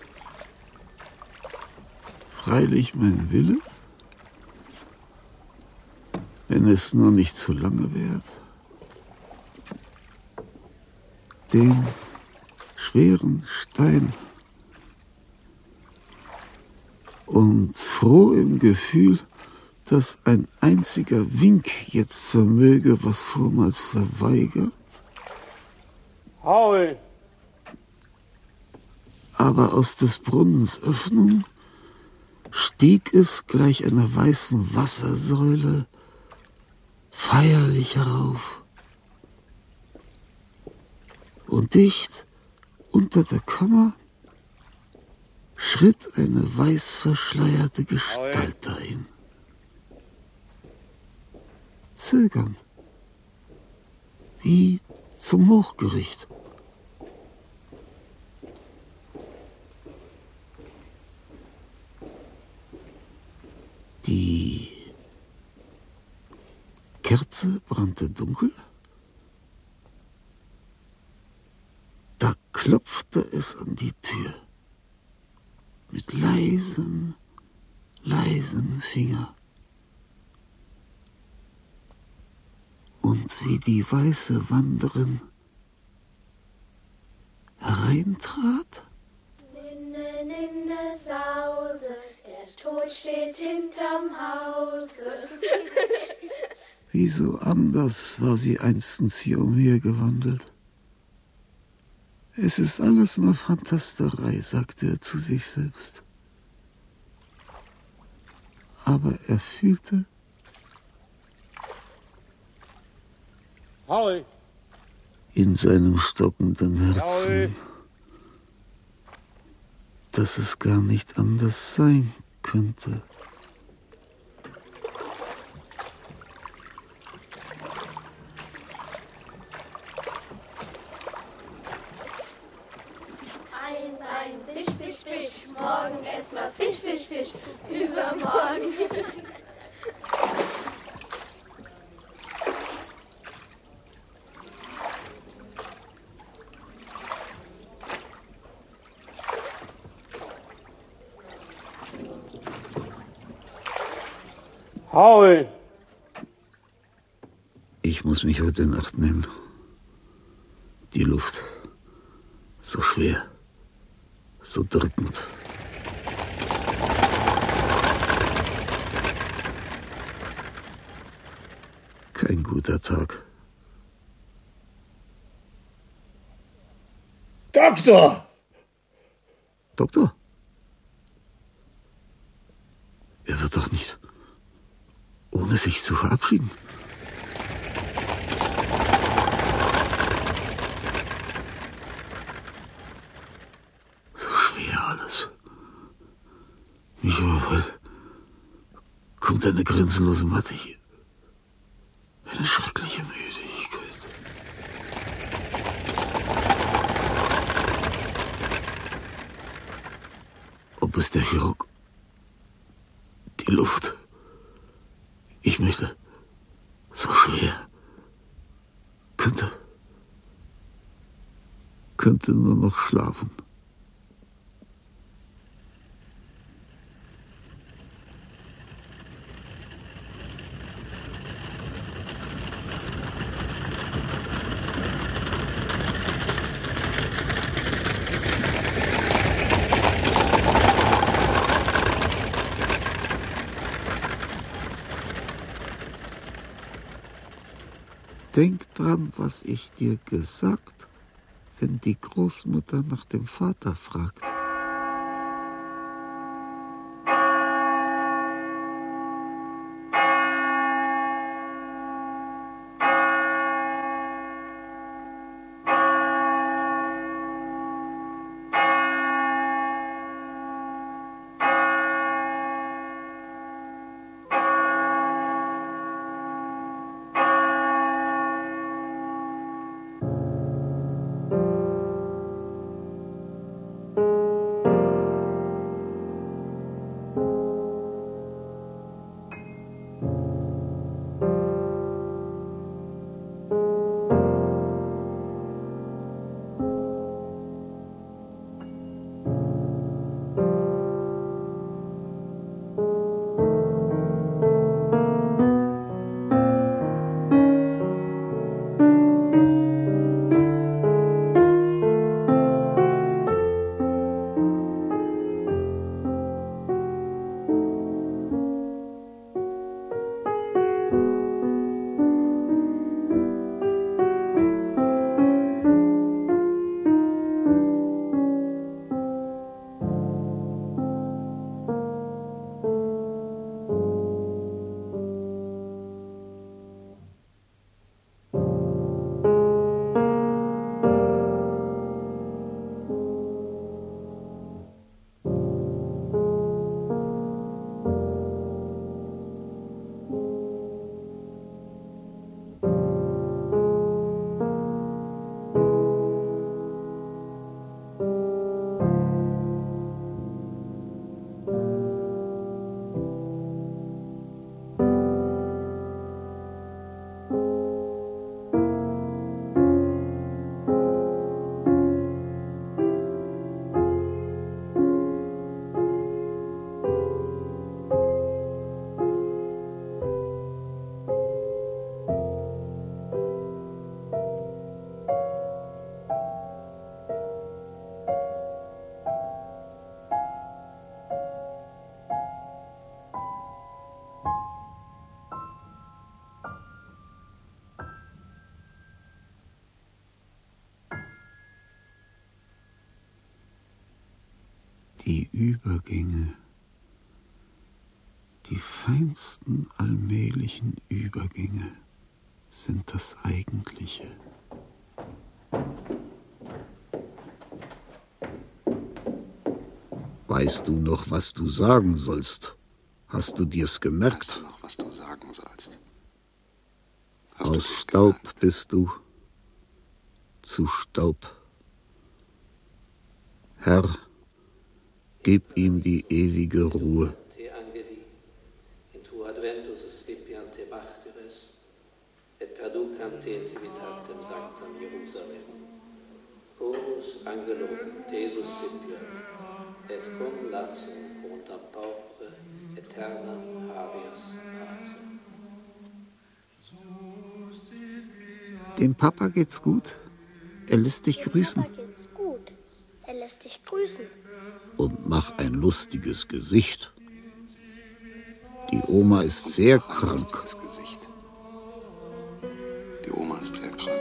freilich mein Wille, wenn es nur nicht zu lange währt, den schweren Stein und froh im Gefühl, dass ein einziger Wink jetzt vermöge, was vormals verweigert, Paul. aber aus des Brunnens Öffnung stieg es gleich einer weißen Wassersäule feierlich herauf. Und dicht unter der Kammer schritt eine weiß verschleierte Gestalt dahin. Zögernd, wie zum Hochgericht. Die Kerze brannte dunkel. klopfte es an die Tür. Mit leisem, leisem Finger. Und wie die weiße Wanderin hereintrat, Ninne, ninne, Sause, der Tod steht hinterm Hause. wie so anders war sie einstens hier umhergewandelt. Es ist alles nur Phantasterei, sagte er zu sich selbst. Aber er fühlte, Hoi. in seinem stockenden Herzen, Jawohl. dass es gar nicht anders sein könnte. Ein Bein, Fisch, Fisch, Fisch, morgen erstmal Fisch, Fisch, Fisch, übermorgen. Hoi. Ich muss mich heute in Acht nehmen. Die Luft, so schwer, so drückend. Kein guter Tag. Doktor! Doktor? Er wird doch nicht, ohne sich zu verabschieden. So schwer alles. Mich überfällt. Kommt eine grenzenlose Matte hier. Eine schreckliche Müdigkeit. Ob es der Chirurg, die Luft. Ich möchte so schwer. Könnte, könnte nur noch schlafen. Denk dran, was ich dir gesagt, wenn die Großmutter nach dem Vater fragt. Die Übergänge, die feinsten allmählichen Übergänge sind das Eigentliche. Weißt du noch, was du sagen sollst? Hast du dir's gemerkt? Weißt du noch, was du sagen sollst? Hast Aus Staub gemerkt? Bist du zu Staub. Herr, gib ihm die ewige Ruhe. Et cum lacem contam paupere aeternam habeas pace. Dem Papa geht's gut. Er lässt dich grüßen. Papa geht's gut. Er lässt dich grüßen. Und mach ein lustiges Gesicht. Die Oma ist sehr krank. Gesicht. Die Oma ist sehr krank.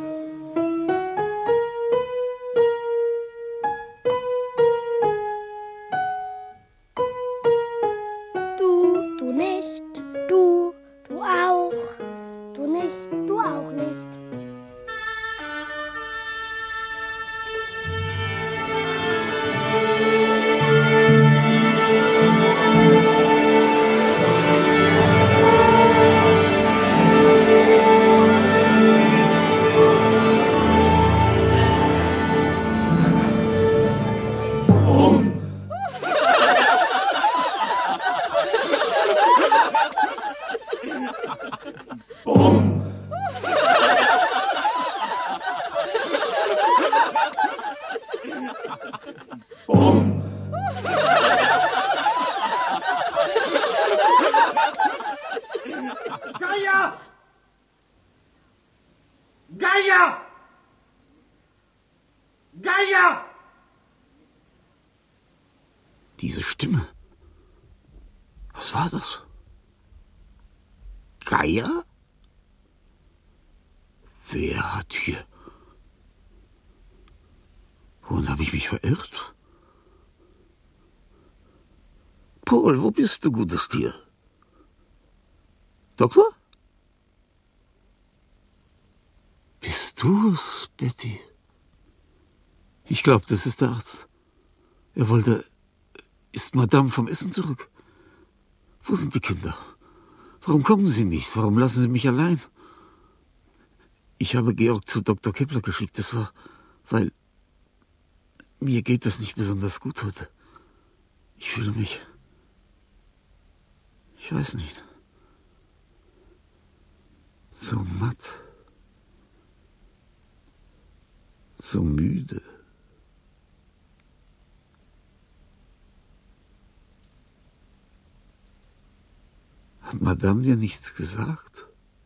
Geier! Geier! Geier! Diese Stimme. Was war das? Geier? Wer hat hier... Wohin habe ich mich verirrt? Paul, wo bist du, gutes Tier? Doktor? Bist du es, Betty? Ich glaube, das ist der Arzt. Er wollte... Ist Madame vom Essen zurück? Wo sind die Kinder? Warum kommen sie nicht? Warum lassen sie mich allein? Ich habe Georg zu Doktor Kepler geschickt. Das war, weil... Mir geht das nicht besonders gut heute. Ich fühle mich... Ich weiß nicht. So matt. So müde. Hat Madame dir nichts gesagt?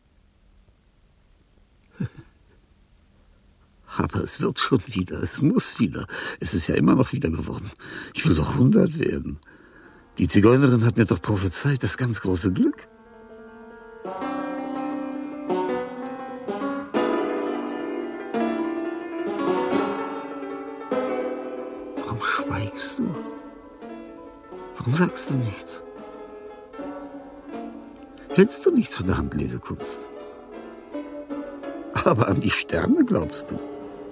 Aber es wird schon wieder, es muss wieder. Es ist ja immer noch wieder geworden. Ich will doch hundert werden. Die Zigeunerin hat mir doch prophezeit, das ganz große Glück. Warum schweigst du? Warum sagst du nichts? Hältst du nichts von der Handlesekunst? Aber an die Sterne glaubst du.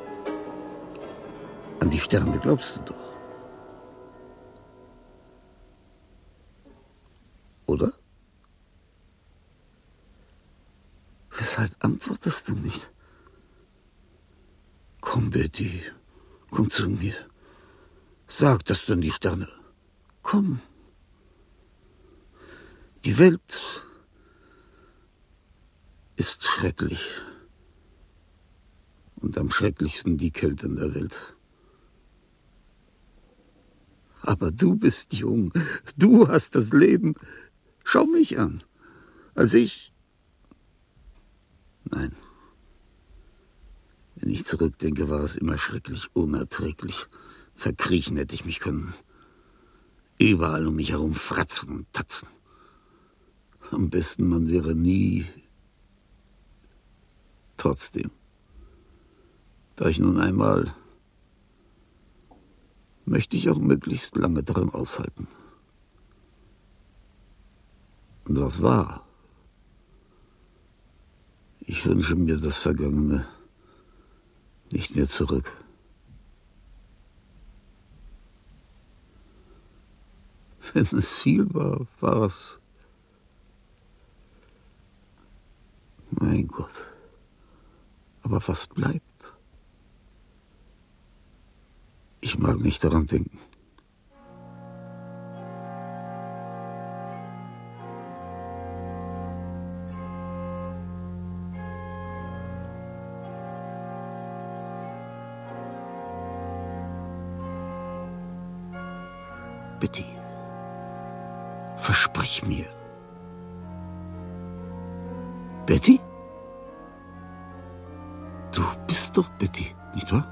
An die Sterne glaubst du doch. Oder? Weshalb antwortest du nicht? Komm, Betty, komm zu mir. Sag, dass du an die Sterne... Komm. Die Welt ist schrecklich. Und am schrecklichsten die Kälte in der Welt. Aber du bist jung, du hast das Leben. Schau mich an. Als ich... Nein. Wenn ich zurückdenke, war es immer schrecklich, unerträglich. Verkriechen hätte ich mich können. Überall um mich herum fratzen und tatzen. Am besten, man wäre nie... Trotzdem. Da ich nun einmal... möchte ich auch möglichst lange darin aushalten. Und was war? Ich wünsche mir das Vergangene nicht mehr zurück. Wenn es viel war, war es. Mein Gott. Aber was bleibt? Ich mag nicht daran denken. Betty, versprich mir. Betty? Du bist doch Betty, nicht wahr?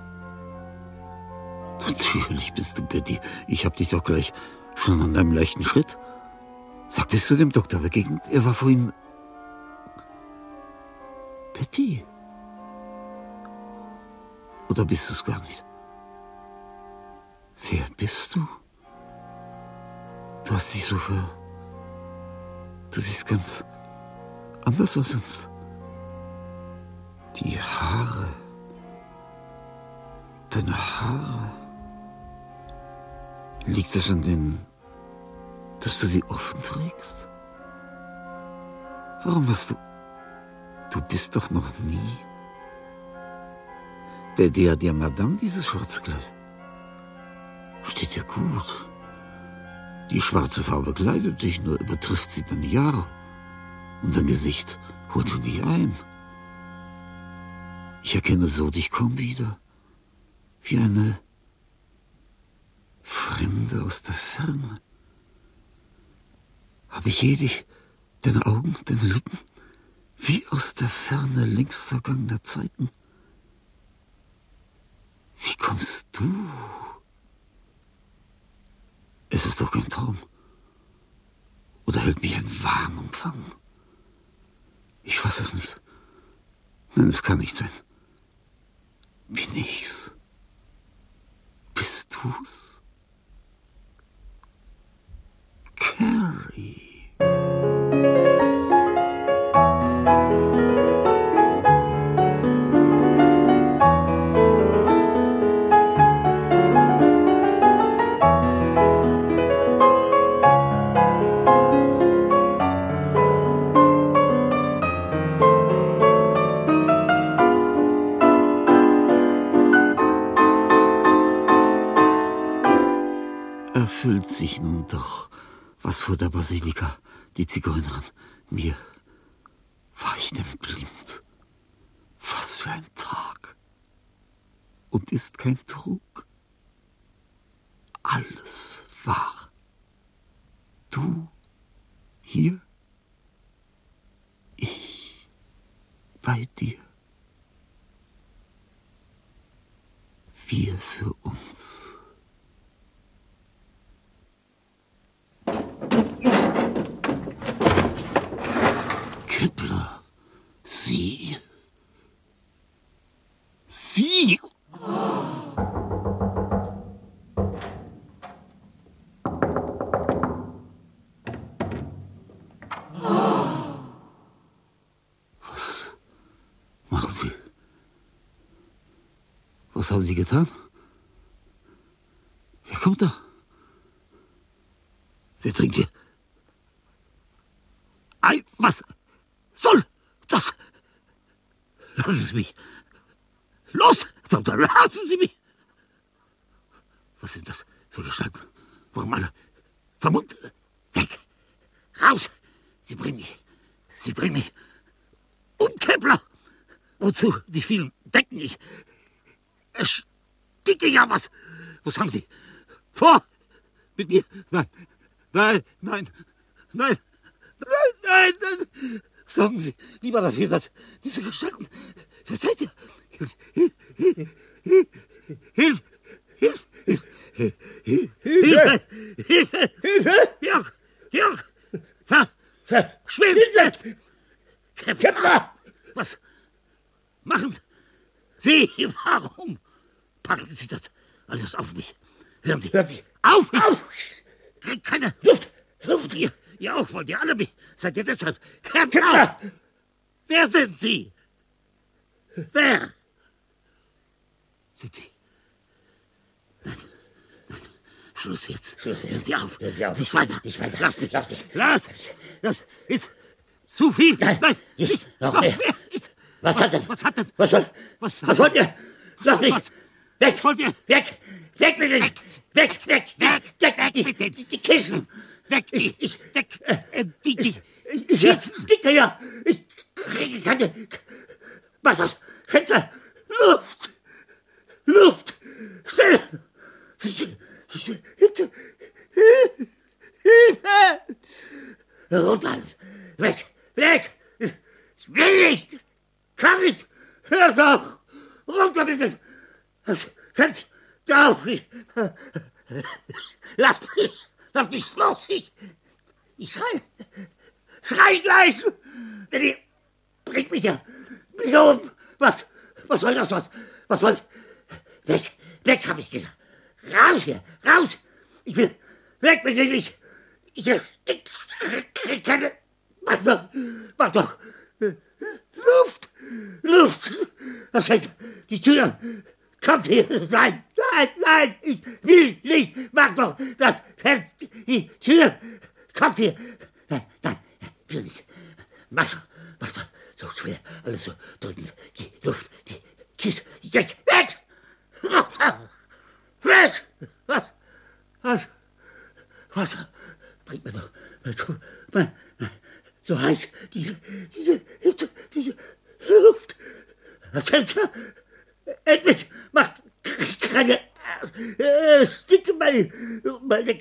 Natürlich bist du Betty. Ich hab dich doch gleich schon an einem leichten Schritt. Sag, bist du dem Doktor begegnet? Er war vorhin... Betty? Oder bist du es gar nicht? Wer bist du? Du hast dich so ver... Du siehst ganz anders aus sonst. Die Haare. Deine Haare. Liegt es an den, dass du sie offen trägst? Warum hast du... Du bist doch noch nie... Bei der hat ja Madame dieses schwarze Kleid. Steht dir gut. Die schwarze Farbe kleidet dich, nur übertrifft sie deine Jahre. Und dein Gesicht holt sie dich ein. Ich erkenne so dich kaum wieder. Wie eine Fremde aus der Ferne. Habe ich je dich, deine Augen, deine Lippen, wie aus der Ferne längst vergangener Zeiten. Wie kommst du? Es ist doch kein Traum. Oder hält mich ein Wahn umfangen? Ich fasse es nicht. Nein, es kann nicht sein. Bin ich's? Bist du's? Carrie. Erfüllt sich nun doch, was vor der Basilika die Zigeunerin mir... War ich denn blind? Was für ein Tag! Und ist kein Trug? Alles wahr. Du hier, ich bei dir. Wir für uns. Kepler, Sie. Sie. Was machen Sie? Was haben Sie getan? Wer kommt da? Wer trinkt hier? Ei, was soll das? Lassen Sie mich. Los, Doktor, lassen Sie mich. Was sind das für Gestalten? Warum alle vermummt? Weg. Raus. Sie bringen mich. Sie bringen mich. Und Kepler. Wozu die vielen Decken? Ich ersticke ja was. Was haben Sie vor mit mir? Nein, nein, nein, nein. Nein, nein, nein. Sorgen Sie lieber dafür, dass diese Gestalten... Wer seid ihr? Hilf, hilf, hilf, hilf, hilf, Hilfe, Hilfe, Hilfe, Jörg, Jörg, verschwindet! Kepler! Was machen Sie? Warum packen Sie das alles auf mich? Hören Sie, hören Sie. Auf! Auf! Kriegt keine Luft! Luft! Ihr, ihr auch wollt ihr alle mich. Seid ihr deshalb? Kettler! Wer sind Sie? Wer? Sind Sie? Nein, nein. Schluss jetzt. Hören Sie auf. Hören Sie auf. Nicht weiter. Nicht weiter. Lass mich. Lass mich. Lass. Das ist zu viel. Nein. Nein. Nicht. Noch mehr. Was hat denn? Was hat denn? Was soll? Was, was wollt ihr? Lass mich. Was? Weg. Was wollt ihr? Weg. Weg mit den. Weg. Weg. Weg. Weg. Weg. Weg. Die, die, die Kissen. Weg. Ich. Ich. Weg. Äh, die. Die. Ich. Ich sticke ja. Ich kriege keine. Was das? Fenster. Luft. Luft. Still. Hilfe. Hilfe. Runter. Weg. Weg. Ich will nicht. Kann nicht. Hör doch. Runter bitte. Das Fenster. Auf. Ich, lass mich. Lass mich los. Ich. Ich schrei. Schrei gleich. Wenn ihr. Bringt mich ja. Mich um. Was? Was soll das? Was? Was soll. Weg. Weg, hab ich gesagt. Raus hier. Raus. Ich will. Weg mit dir nicht. Ich. Ich krieg keine. Mach doch. Mach doch. Luft. Luft. Was heißt. Die Tür. Kommt hier. Nein. Nein. Nein. Ich will nicht. Mach doch. Das Fenster. Die Tür. Kommt hier. Nein. Nein. Ich will nicht. Mach doch. Mach doch. So schwer. Alles so drückend. Die Luft. Die Kiss. Weg. Weg. Weg. Was? Was? Was? Bringt mir doch. Mein, so heiß. Diese. Diese. Diese Luft. Das Fenster. Endlich macht keine. Äh, sticke meine. Meine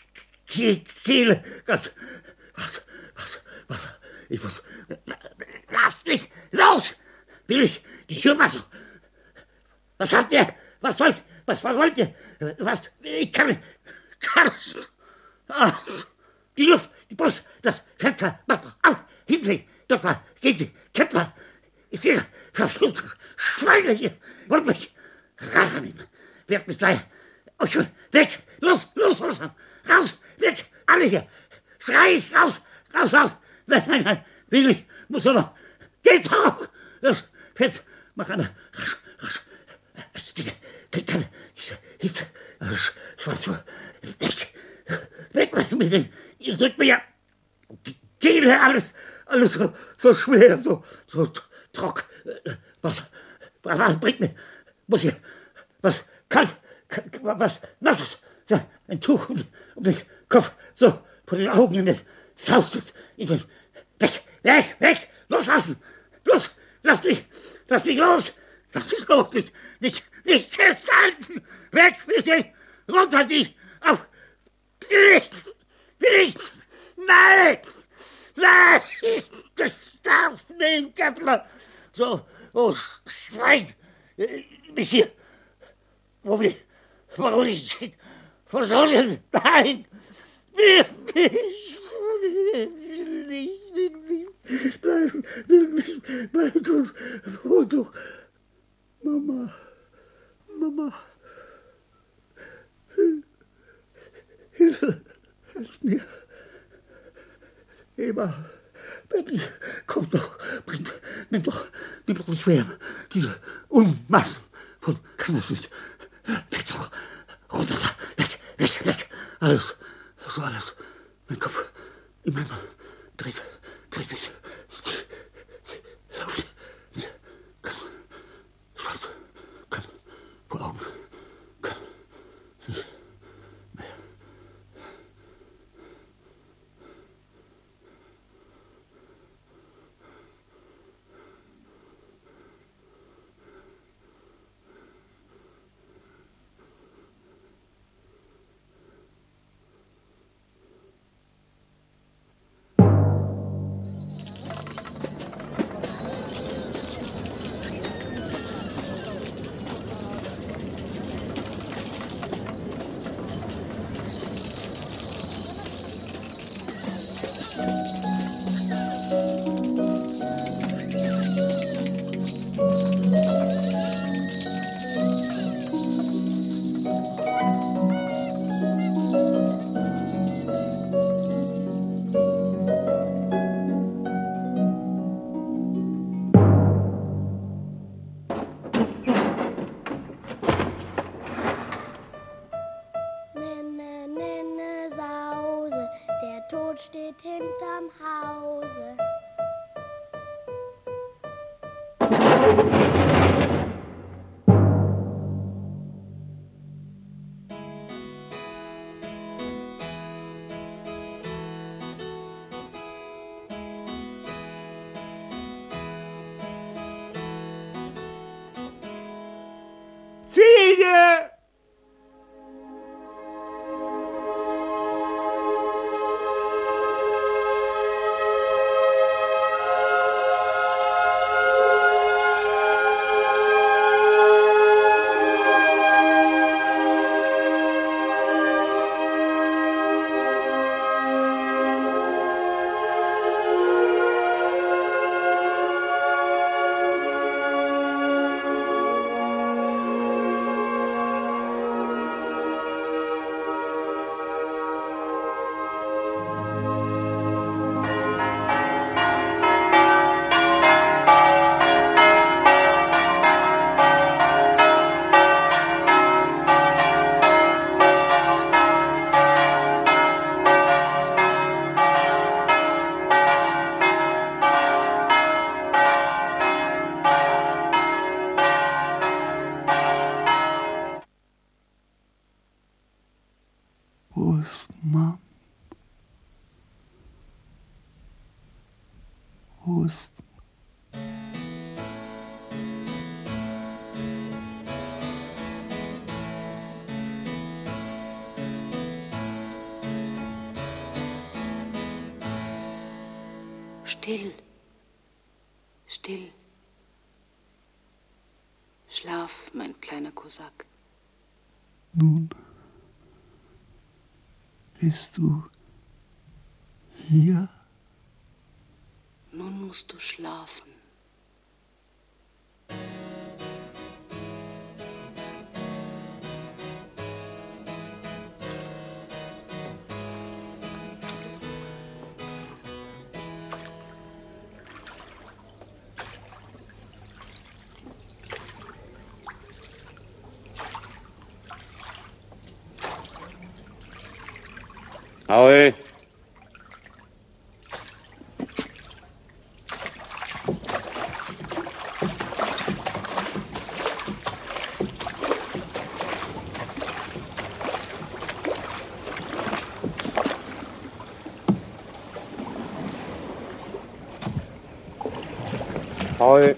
Kehle. Das. Was? Was? Was? Ich muss. Lasst mich los! Will ich die Tür machen? Was habt ihr? Was wollt, was wollt ihr? Was? Ich kann. kann ah, die Luft, die Brust, das Fenster, macht auf! Hinten! Doktor, gehen Sie! Kettler! Ich sehe verfluchte Schweine hier! Wollt mich Rache nehmen! Werft mich gleich! Oh, schon, weg! Los, los, los! Raus! Weg! Alle hier! Schrei raus! Raus, raus! Nein, nein, nein! Will ich! Muss doch noch! Geht doch! Das Fenster! Mach eine! Rasch, rasch! Diese, keine, diese Hitze! Schwarz, weg! Weg mit den! Ihr drückt mir ja die Kehle, alles, alles so, so schwer, so, so trock. Was, was, was bringt mir? Muss ich, was, kalt, was, nasses, ein Tuch um, um den Kopf, so, von den Augen in den Saus, in den, weg, weg, weg, loslassen, los, lass mich, lass mich los, lass mich los, nicht, nicht, nicht festhalten, weg, bitte, runter, die, auf, nicht, nicht, nein, nein, das darf nicht, Kettler, so, oh, Schwein, mich hier, wo wir, wo ich, wo soll ich, nein, will nicht, will nicht, will nicht, bleib, will nicht, bleib doch, hol doch, Mama, Mama, Hilfe, hilf mir, Eva, Betty, komm doch, bring, nimm doch, nimm doch nicht mehr, diese Unmassen von Cannabis, weg doch, runter da, weg, weg, weg, alles, so alles, mein Kopf, in meinem, dreht, dreht sich, die Luft, kann, Schweiß, kann, vor Augen, kann, nicht mehr. Ziege! Wo ist Mom? Wo ist... Still, still. Schlaf, mein kleiner Kosak. Nun bist du hier? Nun musst du schlafen. Ahoi. Ahoi.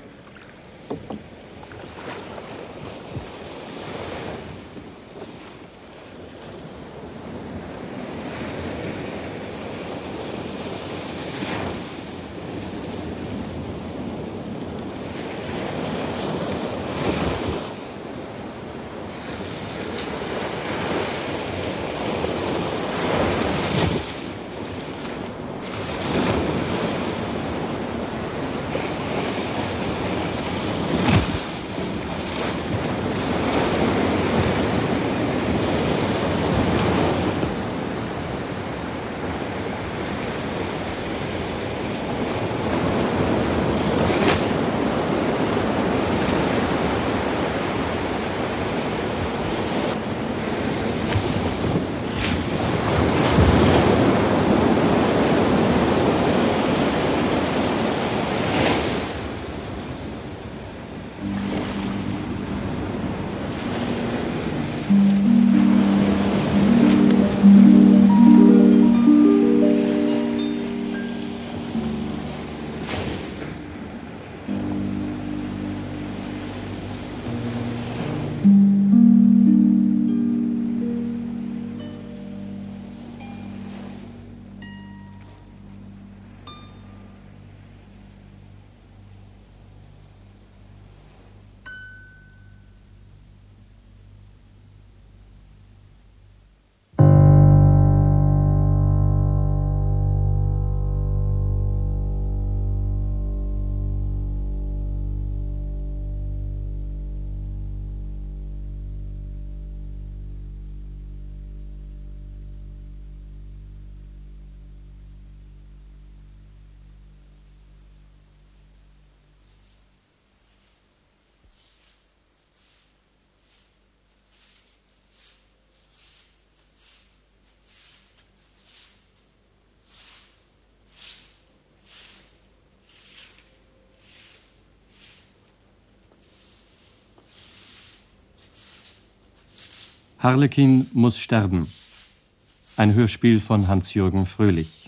Harlekin muss sterben. Ein Hörspiel von Hans-Jürgen Fröhlich.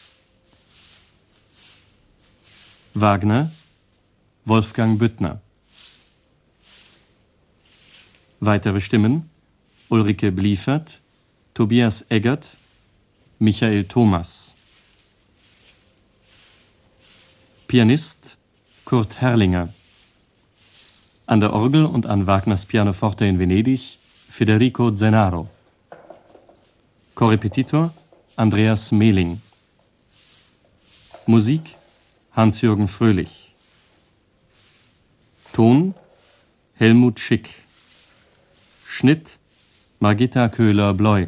Wagner, Wolfgang Büttner. Weitere Stimmen: Ulrike Bliefert, Tobias Eggert, Michael Thomas. Pianist Kurt Herrlinger. An der Orgel und an Wagners Pianoforte in Venedig Federico Zennaro. Korrepetitor Andreas Mehling. Musik Hans-Jürgen Fröhlich. Ton Helmut Schick. Schnitt Margitta Köhler-Bloy.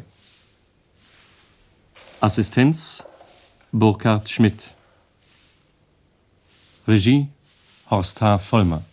Assistenz Burkhard Schmidt. Regie Horst H. Vollmer.